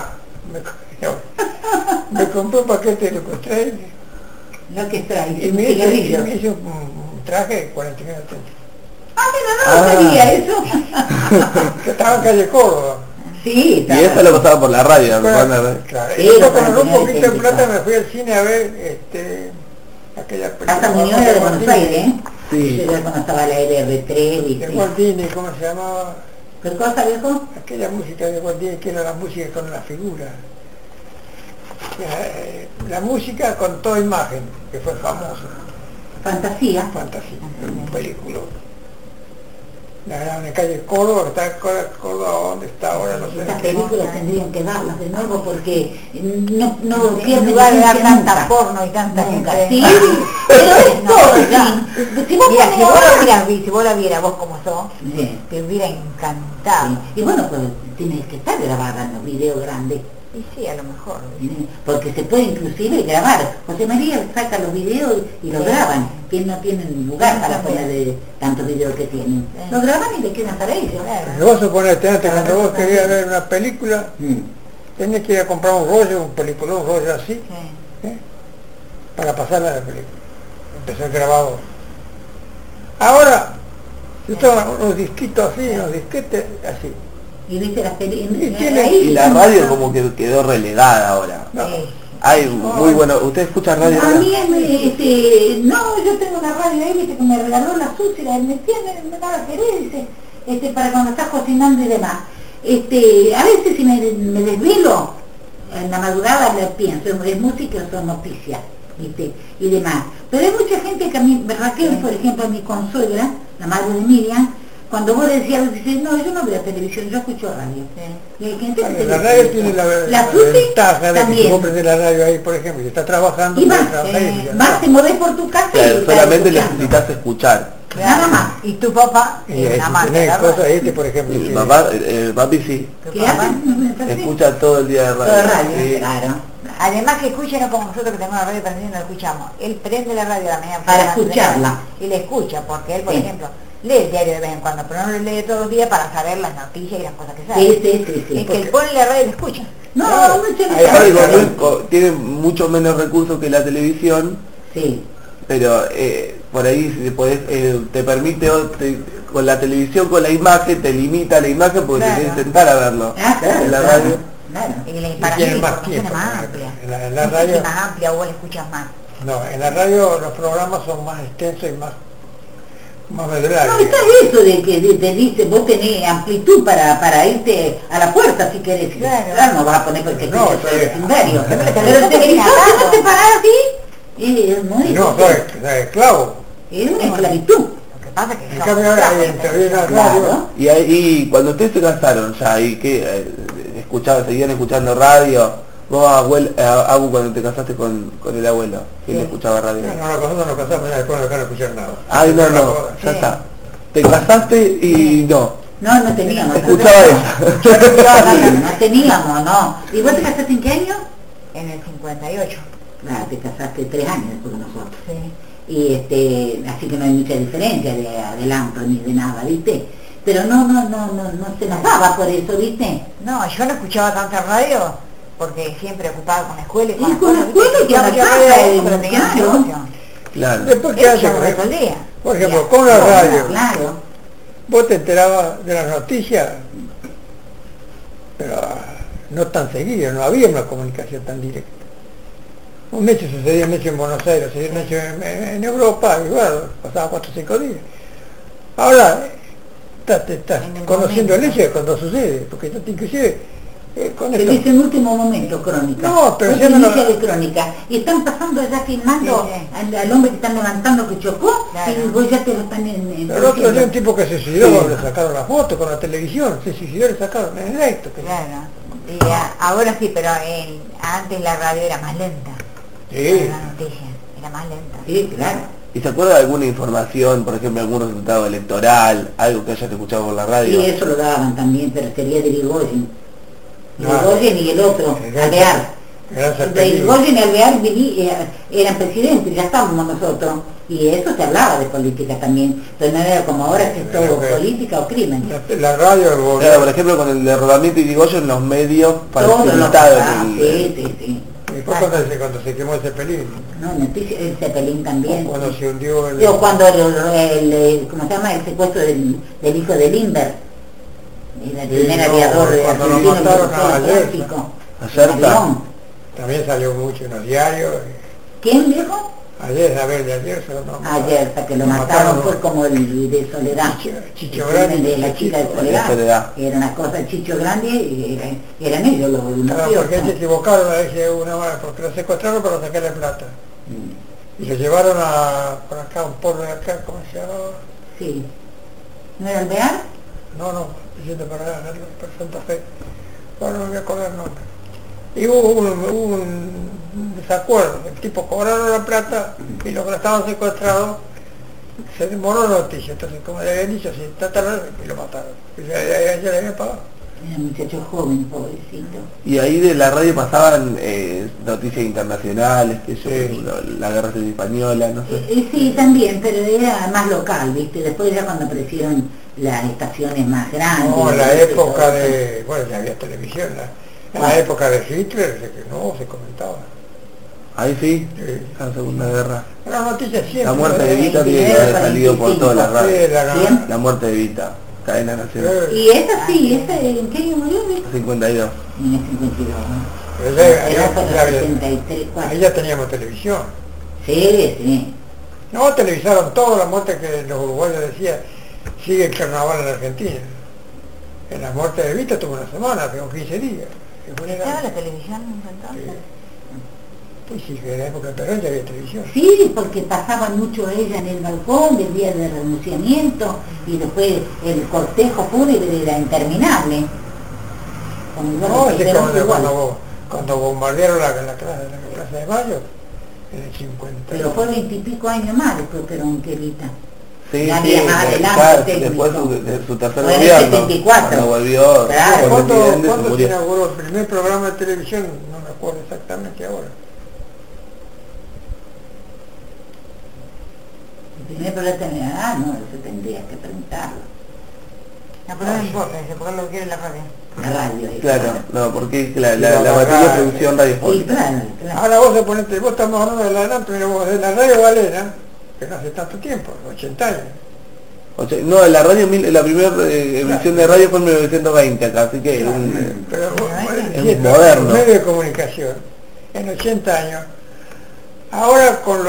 Me compré un paquete de Locostrel Lo que trae, y un me cigarrillo. hice un traje de 49 pesos. Ah, pero no sabía eso. Que estaba en calle Córdoba. Sí, Y eso lo pasaba por la radio. Claro, Sí, y yo lo con un 49 poquito de plata auténtico. me fui al cine a ver aquella película. Casa Muñoz era de Buenos Aires, ¿eh? Sí. Eso era cuando estaba la LR3, De ¿viste? Walt Disney, ¿cómo se llamaba? ¿Qué cosa, viejo? Aquella música de Walt Disney que era la música con la figura. La música con toda imagen, que fue famosa. Fantasía. Fantasía, un película. La gran en calle Córdoba, que está en Córdoba, ¿dónde está ahora? No sé. Estas películas tendrían que darlas de nuevo porque no En pierden lugar de dar vigencia tanta nunca. porno y tanta Nunca, gente. sí, pero es No, todo, ya. sí. Si vos Mira, pones si vos ahora- la vieras, si vos la vieras vos como sos, Sí, te hubiera encantado. sí. Y bueno, pues tienes que estar grabada en los videos grandes, Y sí, a lo mejor. porque se puede inclusive grabar. José María saca los videos y los Sí. graban, que no tienen lugar Sí, para también. poner de tantos videos que tienen. Sí. Los graban y le quedan para ellos. Pero vos suponete antes, cuando vos querías ver una película, tenías que ir a comprar un rollo, un rollo así, Sí. para pasarla a la película. Empezó el grabador. Ahora, yo estaba unos disquitos así, unos disquetes así. Y viste las películas. Y tiene- Y la radio como que quedó relegada ahora. No. Sí. Hay muy bueno. ¿Usted escucha radio A ahora? mí, no, yo tengo una radio ahí, viste, que me regaló la sucia, me tiene, me daba querer, dice, para cuando estás cocinando y demás. A veces si me desvelo, en la madrugada le pienso, ¿es música o son noticias? ¿Viste? Y demás. Pero hay mucha gente que a mí, Raquel, por ejemplo, a mi consuegra, la madre de Miriam, cuando vos le decías, dice, no, yo no veo televisión, yo escucho radio. Y hay gente que la radio tiene la ventaja de que si vos prendés la radio ahí, por ejemplo, y estás trabajando, y vas, te movés por tu casa y solamente necesitas escuchar. Nada más. Y tu papá, nada más. Cosas, por ejemplo. Mi papá, papi sí. ¿Qué hace? Escucha todo el día de radio. Todo radio, claro. Además que escucha, no como nosotros que tenemos la radio prendida y no la escuchamos. Él prende la radio a la mañana para escucharla. Y la escucha, porque él, por ejemplo, lee el diario de vez en cuando, pero no lo lee todos los días para saber las noticias y las cosas que sabe. Sí. Es que él pone la radio y la escucha. Tiene mucho menos recursos que la televisión. Sí. Pero por ahí si podés, te permite, con la televisión, con la imagen, te limita la imagen porque te tienes que sentar a verlo. En la radio. Claro. Y para mí la información es más amplia. En la radio es más amplia, vos la escuchas más. No, en la radio los programas son más extensos y más medulares. No, está eso de que te dice, vos tenés amplitud para irte a la puerta si querés. Claro, no vas a poner porque no, es el vecindario. Pero el televisor que no te parás así, no, es clavo. Es una esclavitud. Lo que pasa es que en cambio ahora interviene la radio. Y cuando ustedes se casaron ya, y que seguían escuchando radio, vos Abu, cuando te casaste con el abuelo, ¿quién escuchaba radio? Nosotros nos casamos y después no dejaron escuchar nada. Ay, no, ya está. Te casaste y no. No teníamos. Escuchaba ella. No teníamos, no. ¿Y vos te casaste en qué año? En el 58. Claro, te casaste 3 años después de nosotros. Sí. Y así que no hay mucha diferencia de adelanto ni de nada, ¿viste? Pero no se nos daba por eso, ¿viste? No, yo no escuchaba tanta radio porque siempre ocupaba con la escuela y con la escuela y con la casa, claro. Después que hace, por ejemplo, con la radio, vos te enterabas de las noticias, pero no tan seguido, no había una comunicación tan directa. Un hecho sucedía un hecho en Buenos Aires, sucedía un hecho en Europa, y bueno, pasaba 4 o 5 días. Ahora, estás conociendo el hecho cuando sucede, porque inclusive con se dice en último momento crónica. No, pero ya no de crónica. Y están pasando ya filmando al hombre que están levantando que chocó, y vos ya te lo están Pero el otro día un tipo que se suicidó, le sacaron la foto con la televisión, se suicidó, le sacaron en directo. Claro. Y ahora sí, pero antes la radio era más lenta. Sí. La noticia era más lenta. Sí, claro. ¿Y se acuerda de alguna información, por ejemplo, algún resultado electoral, algo que hayas escuchado por la radio? Sí, eso lo daban también, pero sería de Irigoyen. Irigoyen y el otro, Alvear. De Irigoyen y Alvear eran presidentes, ya estábamos nosotros. Y eso se hablaba de política también, pero no era como ahora que es todo política o crimen. La radio, el gobierno. Claro, por ejemplo, con el derrotamiento de Irigoyen, los medios facilitaron. Sí. Y después cuando se quemó el Zeppelin. No, el Zeppelin también. Cuando se hundió el... O cuando ¿cómo se llama? El secuestro del hijo de Lindbergh. El primer aviador cuando lo mataron a también salió mucho en los diarios. ¿Quién dijo? Ayer, ayer, hasta que lo mataron fue como el de Soledad. Chicho Grande. De la chica de Soledad. Era una cosa, Chicho Grande, y eran ellos los mafiosos. Porque se equivocaron, porque lo secuestraron para sacarle plata. Y lo llevaron por acá, un pueblo de acá, ¿cómo se llama? Sí. ¿No era Alvear? No, diciendo para Santa Fe. Bueno, no me voy a acordar el nombre. Y hubo un desacuerdo, el tipo cobraron la plata y los que estaban secuestrados se demoró la noticia, entonces como le habían dicho, y lo mataron. Y ya le habían pagado. Era un muchacho joven, pobrecito. Y ahí de la radio pasaban noticias internacionales, la guerra civil española, no sé. Sí, también, pero era más local, ¿viste? Después ya cuando aparecieron las estaciones más grandes. No, en la época de... Bueno, ya había televisión, en la época de Hitler, se comentaba. Ahí sí, la Segunda Guerra. La noticia siempre. La muerte de Evita tiene que haber salido por todas las radios. La muerte de Evita, cadena nacional. Y esa sí, ¿en qué año murió? 52. En el 52, ¿no? Ahí ya teníamos televisión. Sí. No, televisaron toda la muerte que los uruguayos decían. sigue el carnaval en la Argentina. En la muerte de Evita tuvo una semana, pero 15 días. ¿Estaba la televisión entonces? Pues sí, que en la época de Perón ya había televisión. Sí, porque pasaban mucho ella en el balcón del día del renunciamiento y después el cortejo fúnebre era interminable. No, es cuando bombardearon la Plaza de Mayo, en el 50. Pero fue 20 y pico años más después Perón que Evita. Sí, ya sí, había más adelante después de su tercer fue en el gobierno, 74. cuando volvió, Claro. fue presidente, se ¿Cuándo se murió. inauguró el primer programa de televisión? No me acuerdo exactamente ahora. El primer programa, no, eso tendrías que preguntarlo. No, pero no importa, porque lo quiere la radio. La radio. Claro, no, porque la la materia radio. producción Sí, radiofónica. claro. Ahora vos ponete, vos estamos hablando de la adelanto, mira vos, de la radio Galera, que no hace tanto tiempo, 80 años. No, la radio, la primera emisión de radio fue en 1920 acá, así que es un, Pero es sí, moderno. un medio de comunicación, en 80 años, ahora con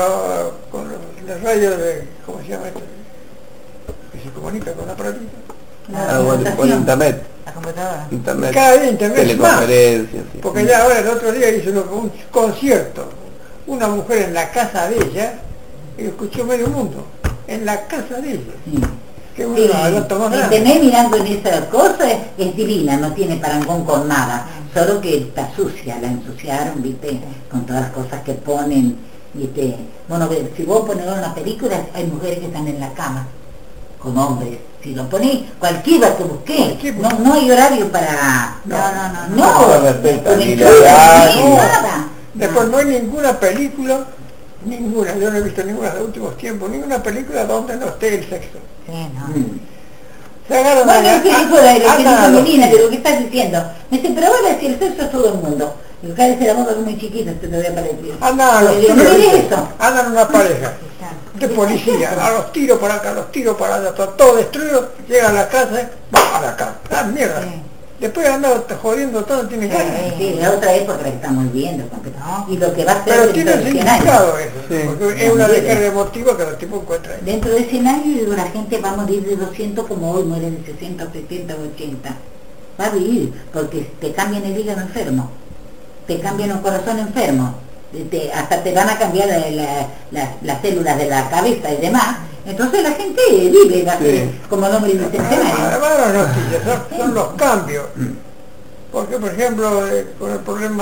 la radio de, ¿cómo se llama esto? Que se comunica con la aparatito. con internet. La computadora. Internet, Cada día internet es más. teleconferencias, sí. Porque ya ahora el otro día hizo un concierto, una mujer en la casa de ella, y lo escuchó medio mundo, en la casa de ella. Sí. Que Sí, bueno, adelanto más grande. Internet mirando en esa cosa es divina, no tiene parangón con nada, solo que está sucia, la ensuciaron, viste, con todas las cosas que ponen, viste. Bueno, si vos pones una película, hay mujeres que están en la cama, con hombres. Si lo ponés, cualquiera que busque, no hay horario para... No respeta ni la no, edad, ni nada. Después no hay ninguna película, ninguna, yo no he visto ninguna de los últimos tiempos, ninguna película donde no esté el sexo. Sí, no. Se agarran Bueno, es que dijo la andan a los Melina, tiros. pero ¿qué estás diciendo? Me dice, pero ahora si el sexo es todo el mundo. Y acá dice la boca muy chiquita, te voy a parecer. Andan a los Pero tiros, no ¿viste? es eso. Andan una pareja de policía, a los tiros para acá, a los tiros para allá, todo destruido, llega a la casa, va a la cama, la mierda. Sí. Después anda jodiendo todo, tiene ganas. Sí, la otra época que estamos viendo, porque y lo que va a ser Pero dentro tiene de 100 significado años. eso, Sí. porque es una descarga emotiva que los tipos encuentran. Dentro de 100 años digo, la gente va a morir de 200 como hoy mueren de 60, 70, 80. Va a vivir, porque te cambian el hígado enfermo, te cambian un corazón enfermo, hasta te van a cambiar las células de la cabeza y demás. Entonces la gente vive, va a ser Sí. como el hombre bicentenario. Además las noticias son los cambios. Porque, por ejemplo, con el problema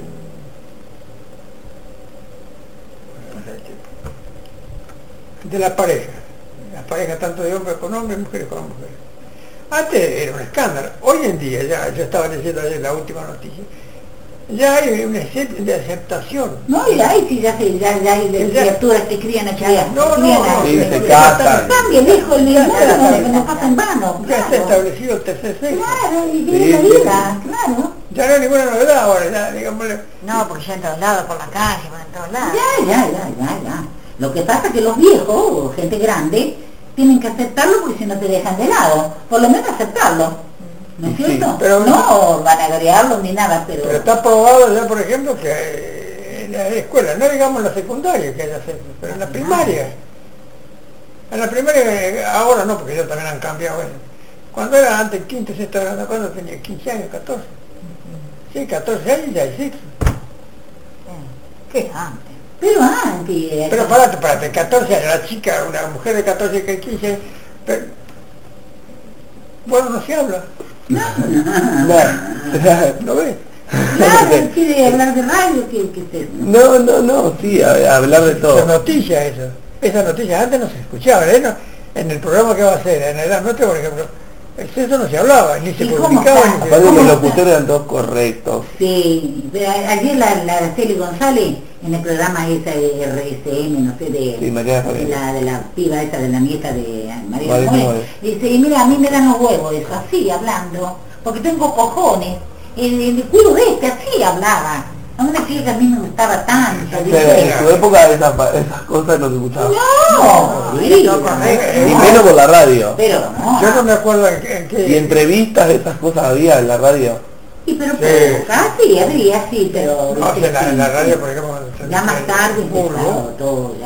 de la pareja, las parejas tanto de hombres con hombres, mujeres con mujeres. Antes era un escándalo, hoy en día, ya yo estaba leyendo ayer la última noticia, ya hay una especie de aceptación. No, y hay, sí, ya hay criaturas que crían a criar. No, Sí, se casan. Cambia el hijo, el niño, no pasa en vano. Ya está establecido el tercer sexo. Claro, y Sí, vive la sí. vida, claro. Ya no hay ninguna novedad ahora, ya, digámosle. No, porque ya en todos lados, por la calle, por en todos lados. Ya. Lo que pasa es que los viejos, o gente grande, tienen que aceptarlo porque si no te dejan de lado. Por lo menos aceptarlo. ¿No es Sí, cierto? pero- no van a agregarlo ni nada, pero... Pero está probado ya, por ejemplo, que en la escuela, no digamos en la secundaria que haya sexo, pero en la primaria. En la primaria, ahora no, porque ya también han cambiado eso. Cuando era antes, quinto, sexto grado, cuando tenía 15 años, 14. Sí, 14 años ya hay sexo. ¿Qué antes? Pero antes... Pero parate, 14 años, la chica, una mujer de 14 que 15 años, pero, bueno, no se habla. No. ¿Lo ves? Claro, quiere hablar de radio, ¿qué es eso? No, sí, hablar de Esa todo. noticia eso. Esa noticia antes no se escuchaba, ¿eh? No, en el programa que va a hacer, en Edad Nuestra, por ejemplo, el sexo no se hablaba, ni se ¿Y cómo publicaba, está? ni se... Aparte que ¿Cómo los está? locutores eran todos correctos. Sí, ayer la Celi González, en el programa esa de RSM, no sé, Sí, María Fabián. de la piba esa, de la nieta de María María Moe, Moe. dice, mira, a mí me dan los huevos eso, así hablando, porque tengo cojones, el culo de este, así hablaba. A una chica que a mí me gustaba tanto, Pero dice, en su época esas cosas no se escuchaban. no, sí, Y menos por la radio. pero no, Yo no me acuerdo en qué... Y entrevistas, esas cosas había en la radio. y pero Sí. casi habría, sí, pero No, viste, en la radio, por ejemplo... ya más tarde Burgo. empezó todo, ya, claro.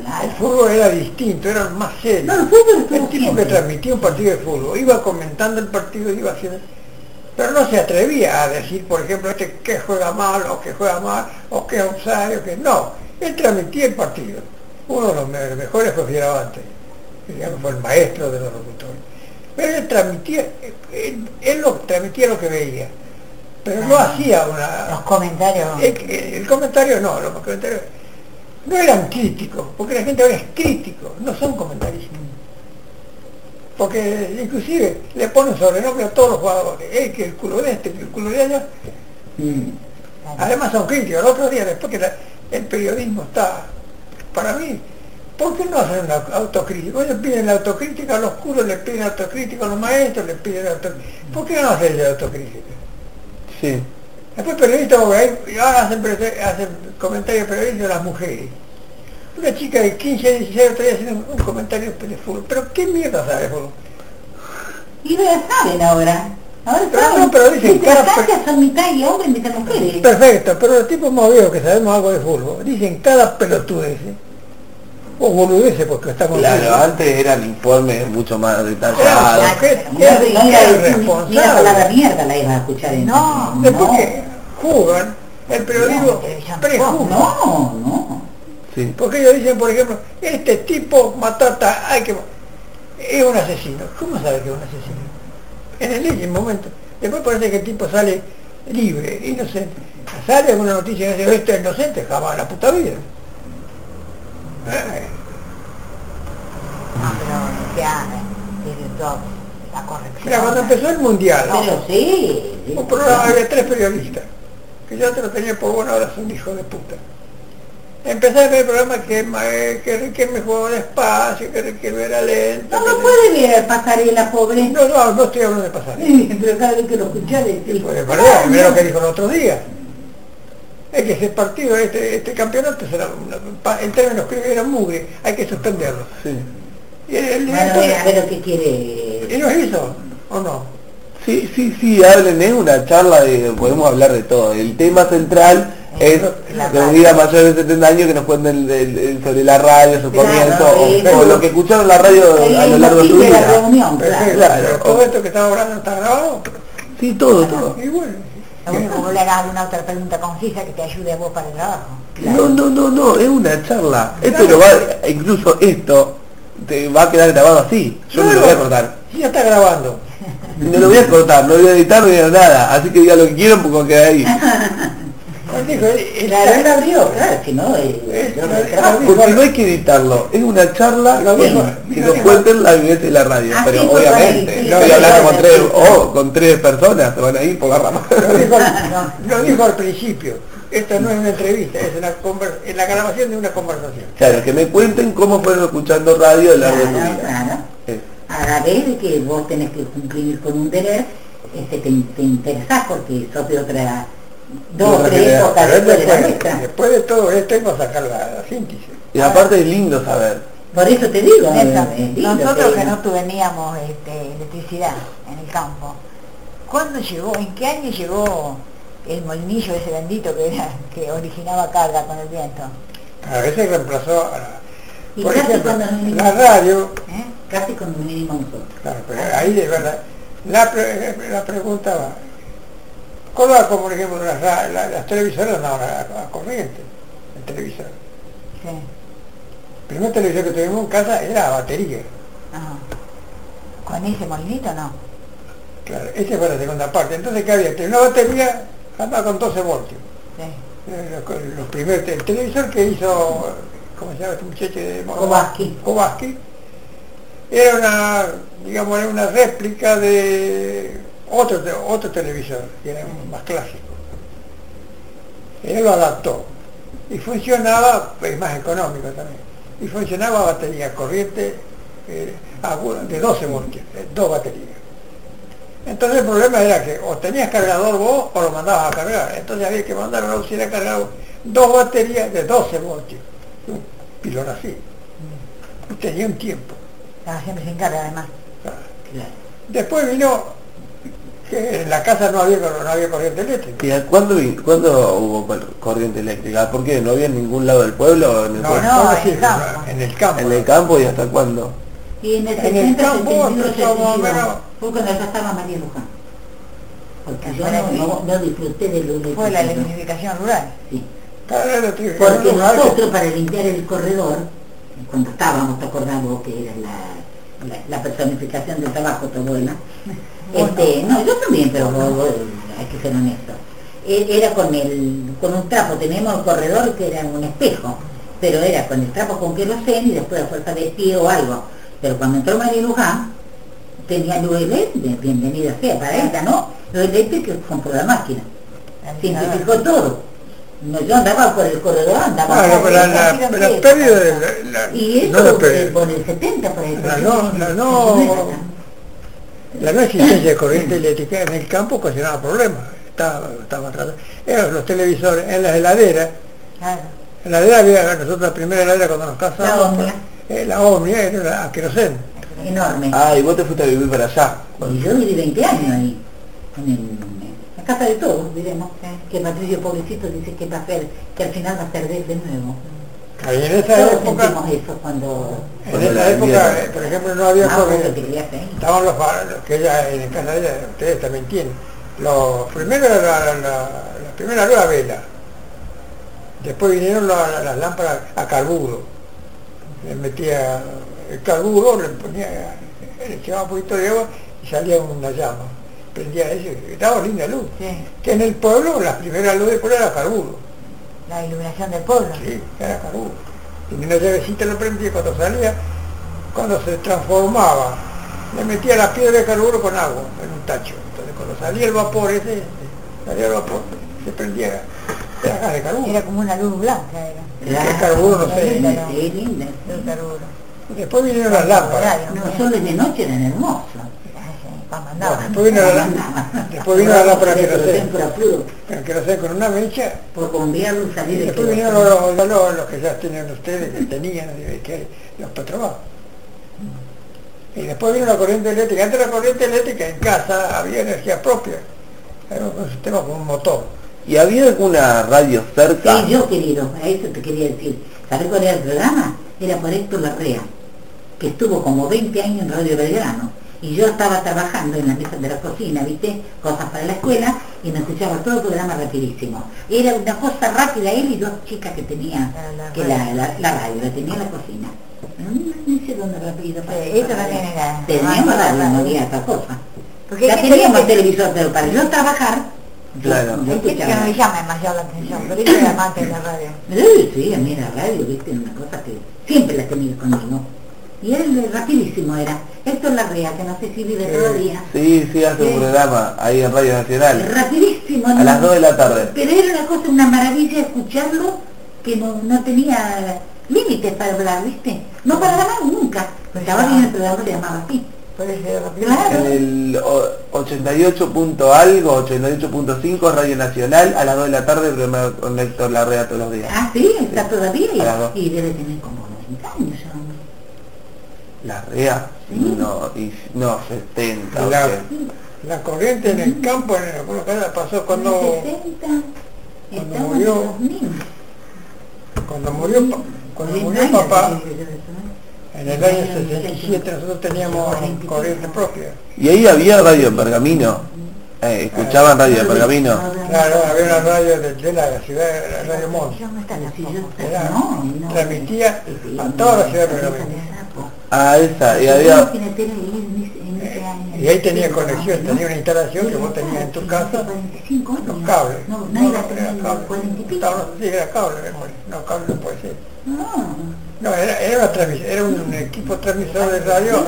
El fútbol era distinto, era más serio. No, el fútbol estuvo el tipo siempre. que transmitía un partido de fútbol, iba comentando el partido, iba haciendo... Pero no se atrevía a decir, por ejemplo, que juega mal, o que juega mal, o que es offside, o que... No, él transmitía el partido. Uno de los mejores fue Fioravante, que digamos fue el maestro de los locutores. Pero él transmitía, él transmitía lo que veía. Pero no hacía Los comentarios. El comentario no, los comentarios no eran críticos, porque la gente ahora es crítico, no son comentaristas. Porque inclusive le ponen sobrenombre a todos los jugadores, que el culo de este, que el culo de allá. Además son críticos. El otro día, después que el periodismo está, para mí, ¿por qué no hacen una autocrítica? Ellos piden la autocrítica a los culos, les piden autocrítica a los maestros, les piden autocrítica. ¿Por qué no hacen la autocrítica? Sí. Después periodistas ahora hacen comentarios periodistas de las mujeres. Una chica de 15, 16 otro día haciendo un comentario de fútbol. ¿Pero qué mierda sabe de fútbol? Y no ya saben ahora. Ahora Pero saben. no, pero dicen Las canchas son mitad y hombres, mitad mujeres. Perfecto, pero los tipos más viejos que sabemos algo de fútbol dicen cada pelotudez. O boludeces porque estamos Claro, viendo. antes eran informes mucho más detallados. Ni la palabra mierda la iba a escuchar en No, Después que jugan, el periodismo prejuzga. No. Sí. Porque ellos dicen, por ejemplo, este tipo es un asesino. ¿Cómo sabe que es un asesino? En el momento. Después parece que el tipo sale libre, inocente. Sale alguna noticia que dice, este es inocente, jamás en la puta vida. No, pero ya tiene todo la corrección. Mira, cuando empezó el mundial, Pero sí. un programa había 3 periodistas, que yo te lo tenía por bueno, ahora son hijos de puta. Empecé a ver el programa que Riquelme jugaba despacio, que Riquelme era lento. No puede ver pasarela, pobre. No estoy hablando de pasar. Pero cada vez que lo escuchás decís. Pues es verdad, mira lo que dijo el otro día. Es que ese partido, este campeonato, en términos que era mugre, hay que suspenderlo. Sí. Y el Bueno, a ver lo que quiere. ¿Y lo hizo o no? Sí, hablen, es una charla podemos hablar de todo. El tema central es los días mayores de 70 años que nos cuenten sobre la radio, su comienzo, o lo que escucharon la radio a lo largo de su de la vida. reunión, Perfecto. Claro. Pero todo esto que estamos hablando está grabado. Sí, todo. Y bueno. Lo único que le hagas alguna otra pregunta concisa que te ayude a vos para el trabajo. No, es una charla. Esto lo va, incluso esto te va a quedar grabado así. Yo no lo voy a cortar. Sí, ya está grabando. No lo voy a cortar, no voy a editar, no voy a nada. Así que diga lo que quieran porque queda ahí. Dijo, Claro, él abrió, claro, si no, Porque no hay que editarlo, es una charla que nos cuenten la vivencia de la radio, Ah, pero sí, obviamente, sí, no voy a hablar con 3 personas, se van a ir por la rama. Lo dijo al principio, esto no es una entrevista, es la grabación de una conversación. Claro, que me cuenten cómo fueron escuchando radio a lo largo de su vida. Claro. A la vez de que vos tenés que cumplir con un deber, te interesás porque sos de otra, dos o tres épocas después de la nuestra. Después de todo esto hay que sacar la síntesis. Y aparte es lindo saber. Por eso te digo, Nosotros que no teníamos electricidad en el campo, ¿cuándo llegó, en qué año llegó el molinillo ese bendito que originaba carga con el viento? A veces reemplazó a Y por casi ejemplo, cuando nos vinimos, la radio, casi cuando vinimos nosotros. claro, pero ahí de verdad, la pregunta va, coloco por ejemplo las televisoras daban a corriente, el televisor. Sí. El primer televisor que tuvimos en casa era a batería. Ajá. ¿Con ese molinito no? Claro, esa fue la segunda parte. Entonces, ¿qué había? Una batería andaba con 12 voltios. Sí. Los primeros, el televisor que hizo, ¿cómo se llama este muchacho de Kovaski, era una réplica de otro televisor, que era más clásico. Él lo adaptó y funcionaba, es más económico también, y funcionaba a batería corriente de 12 voltios, 2 baterías. Entonces el problema era que o tenías cargador vos o lo mandabas a cargar, entonces había que mandar a una auxiliar a cargar 2 baterías de 12 voltios, un pilón así, y tenía un tiempo. Estaba siempre sin carga además. Después vino que en la casa no había corriente eléctrica. ¿Y cuándo hubo corriente eléctrica? ¿Por qué? ¿No había en ningún lado del pueblo? ¿En el pueblo? No, sí, en el campo. ¿En el campo y hasta cuándo? Y en el En el 70, campo, 71, hasta más o menos. fue cuando ya estaba María Luján. Porque yo Fue no disfruté de lo Fue la electrificación rural. Sí. Claro, Porque nosotros para limpiar el corredor, cuando estábamos, te acordás vos que era la personificación del trabajo, tu abuela. No, yo también, pero vos, hay que ser honesto. Era con un trapo, teníamos el corredor que era un espejo, pero era con el trapo con queroseno y después a fuerza de pie o algo. Pero cuando entró María Luján, tenía luz eléctrica, bienvenida sea, para ella, ¿no? Luz eléctrica compró la máquina, simplificó todo. No, yo andaba por el corredor, andaba por la pérdida de y eso no por el 70, por el la no existencia de corriente eléctrica en el campo ocasionaba problemas. Estaban tratando. Eran los televisores, en las heladeras. Claro. En la heladera había, nosotros la primera heladera cuando nos casamos, La Omnia. la Omnia era a queroseno. Enorme. Ah, y vos te fuiste a vivir para allá. Y yo viví 20 años ahí, en la casa de todos, diremos, que Patricio pobrecito dice que va a ser, que al final va a ser de nuevo. Y en esa Todos época, sentimos eso cuando... en esa época, por ejemplo, no había corriente. que querías ahí. Estaban los que ella en casa de ella, ustedes también tienen. Primero era la primera luz a vela. Después vinieron las lámparas a carburo. Le metía el carburo, le echaba un poquito de agua y salía una llama. Prendía eso, daba linda luz. Sí. Que en el pueblo la primera luz de pueblo era carburo. La iluminación del pueblo. Sí, era carburo. Y una llavecita lo prendía cuando salía, cuando se transformaba, le metía la piedra de carburo con agua en un tacho. Entonces cuando salía el vapor se prendía la gas de carburo. Era como una luz blanca. El carburo no sé. Sí, linda. El carburo. Después vinieron las lámparas. No, solo de noche eran hermosos. Bueno, después vino la lámpara que no sé, con una mecha. Por bombearlo y salir de Después vinieron los que ya tenían ustedes, que tenían, los Petrobras. Y después vino la corriente eléctrica. Antes de la corriente eléctrica en casa había energía propia. Era un sistema con un motor. ¿Y había alguna radio cerca? Sí, yo querido, a eso te quería decir. ¿Sabés cuál era el programa? Era por Héctor Larrea, que estuvo como 20 años en Radio Belgrano. Y yo estaba trabajando en la mesa de la cocina, ¿viste? Cosas para la escuela, y me escuchaba todo el programa rapidísimo. Era una cosa rápida, él y dos chicas que tenía, que la radio, la tenía en la cocina. No sé dónde rápido. Esto también era... Teníamos radio, no había otra cosa. Porque Ya teníamos televisor, pero para yo trabajar, Claro. yo es que no escuchaba. me llama demasiado la atención, pero eso era amante de la radio. Sí, a mí la radio, ¿viste? Una cosa que siempre la tenía conmigo. Y él rapidísimo era. Héctor Larrea, que no sé si vive todavía. Sí, hace un programa ahí en Radio Nacional. Rapidísimo. A las 2 de la tarde. Pero era una cosa, una maravilla escucharlo, que no tenía límites para hablar, ¿viste? No paraba nunca. Estaba bien el programa, se llamaba así. Claro. En el 88 punto algo, 88.5 Radio Nacional, a las 2 de la tarde, programa con Héctor Larrea todos los días. Ah, sí, está todavía. A las 2. Y debe tener como 90 años ya. Larrea, Sí. no, 70. La corriente en el campo, en algunos casos pasó cuando 60, cuando estamos murió- en 2000. cuando murió papá, en el año 67 nosotros teníamos corriente propia. Y ahí había Radio en Pergamino. ¿Escuchaban Radio en Pergamino? Claro, había una radio de la ciudad, la Radio Mons. Transmitía a toda la ciudad de Pergamino. Ah, esa, y había... Y ahí tenía conexión, tenía una instalación que vos tenías en tu casa, los cables. No, No, iba a era tener cable. 40 y pico. Sí, era cable, no, cable no puede ser. No. No, era un equipo transmisor de radio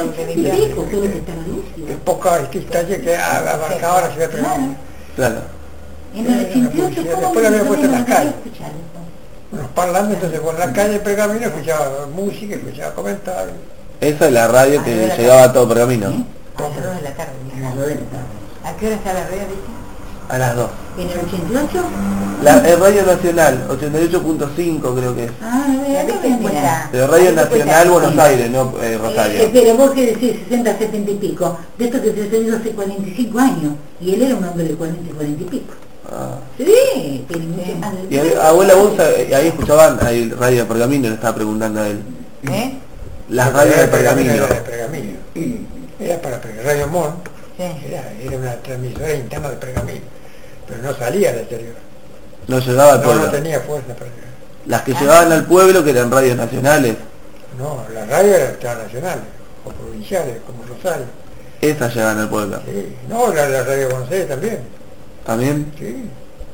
de poca distancia que abarcaba la ciudad de Pergamino. Claro. En el 88, Después la había puesto en las calles. escuchar eso? Unos parlantes, entonces por la calle de Pergamino escuchaba música, escuchaba comentarios. Esa es la radio que llegaba a todo Pergamino. ¿Eh? A las 2 de la tarde. A las 2 de la tarde. ¿A qué hora está la radio, dice? A las 2. ¿En el 88? El Radio Nacional, 88.5 creo que es. Ah, mira. Pero Radio Nacional Buenos Aires, no Rosario. Pero vos que decís 60, 70 y pico, de esto que se sucedió hace 45 años, y él era un hombre de 40 y pico. Ah. Sí, tiene mucho más de... Y abuela, vos ahí escuchaban ahí Radio de Pergamino, le estaba preguntando a él. Las radios de Pergamino. Era para Radio Mon, era una transmisora interna de Pergamino, pero no salía al exterior. No llegaba al pueblo. No tenía fuerza para llegar. Las que llegaban al pueblo, que eran radios nacionales. No, las radios eran nacionales, o provinciales, como Rosario. Esas llegaban al pueblo. Sí, no, la radio de Buenos Aires también. ¿También? Sí.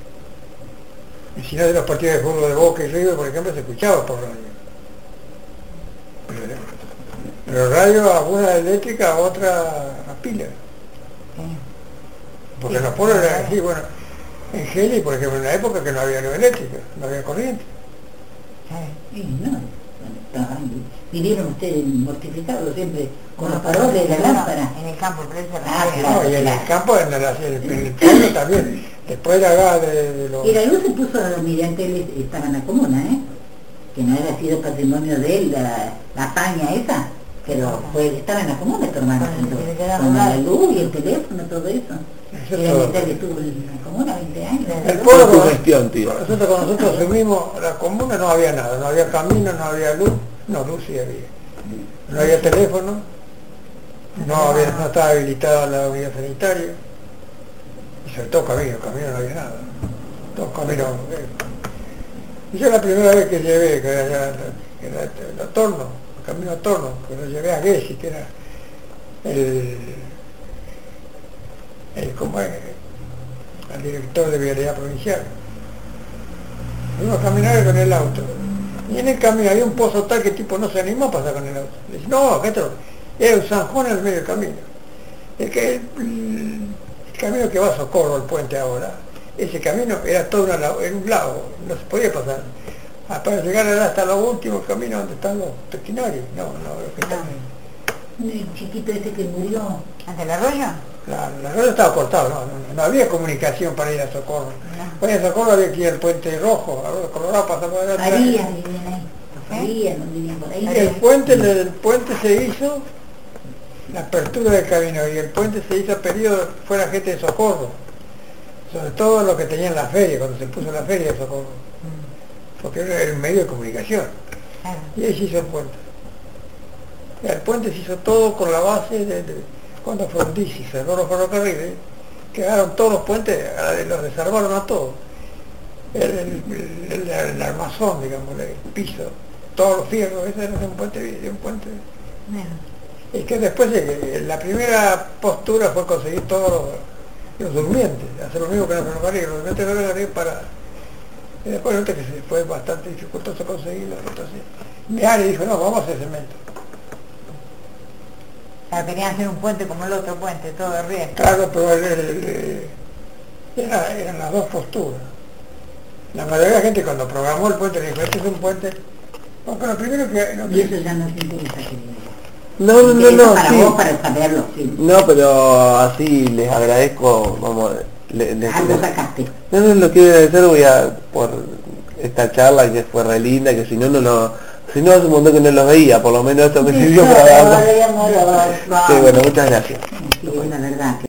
Y si no, de los partidos de fútbol de Boca y River, por ejemplo, se escuchaba por radio. Pero radio a una eléctrica, a otra a pila. Porque en los pueblos era así, bueno, en Geli, por ejemplo, en la época que no había luz eléctrica, no había corriente. Vinieron ustedes mortificados siempre con los faroles de la lámpara. En el campo, pero No, y en el campo, en el pueblo también. Después de acá de los... Y la luz se puso mediante él, estaba en la comuna, que no había sido patrimonio de él, la paña esa, pero estaba en la comuna, tu hermano, con la luz y el teléfono, todo eso. Era meter que estuvo en la comuna 20 años. El pueblo, tu gestión, tío. Cuando nosotros asumimos la comuna no había nada, no había camino, no había luz, no, luz sí había. No había teléfono, no estaba habilitada la unidad sanitaria, y sobre todo camino no había nada, todo camino. Y yo la primera vez que llevé, que era el Otorno, el camino Otorno, que lo llevé a Gessi, que era el director de vialidad provincial. Fuimos a caminar con el auto. Y en el camino había un pozo tal que el tipo no se animó a pasar con el auto. Le dice, no, acá era un zanjón en el medio del camino. El camino que va a Socorro, el puente ahora, ese camino era todo en un lago, no se podía pasar. Para llegar hasta los últimos caminos donde están los tequinarios. Los que están el chiquito ese que murió ante el arroyo. El arroyo estaba cortado, no había comunicación para ir a Socorro. Para ir a Socorro había que ir al puente rojo, a Colorado pasar por adelante. Vivían por ahí. El puente se hizo, la apertura del camino, y el puente se hizo a periodo, fue la gente de Socorro, sobre todo los que tenían la feria, cuando se puso la feria de Socorro, porque era un medio de comunicación, y ahí se hizo el puente. El puente se hizo todo con la base cuando Frondizi cerró los ferrocarriles, quedaron todos los puentes, los desarmaron a todos. El armazón, digamos, el piso, todos los fierros, ese era un puente. Y que después la primera postura fue conseguir todos los durmientes, hacer lo mismo que en el ferrocarril, los durmientes de ferrocarril para... Y después resulta que fue bastante dificultoso conseguirlo, entonces Meari dijo, no, vamos a hacer cemento. Querían hacer un puente como el otro puente, todo de riesgo. Claro, pero eran las dos posturas. La mayoría de la gente cuando programó el puente le dijo, este es un puente... Porque lo primero que... Y eso ya no se interesa, querido. No, para sí. vos, para saberlo, sí. No, pero así les agradezco, vamos, Algo sacaste. No, lo quiero agradecer por esta charla que fue re linda, que si no hace un montón que no los veía, por lo menos esto me sirvió para darlo. Sí, bueno, muchas gracias. Sí, la verdad.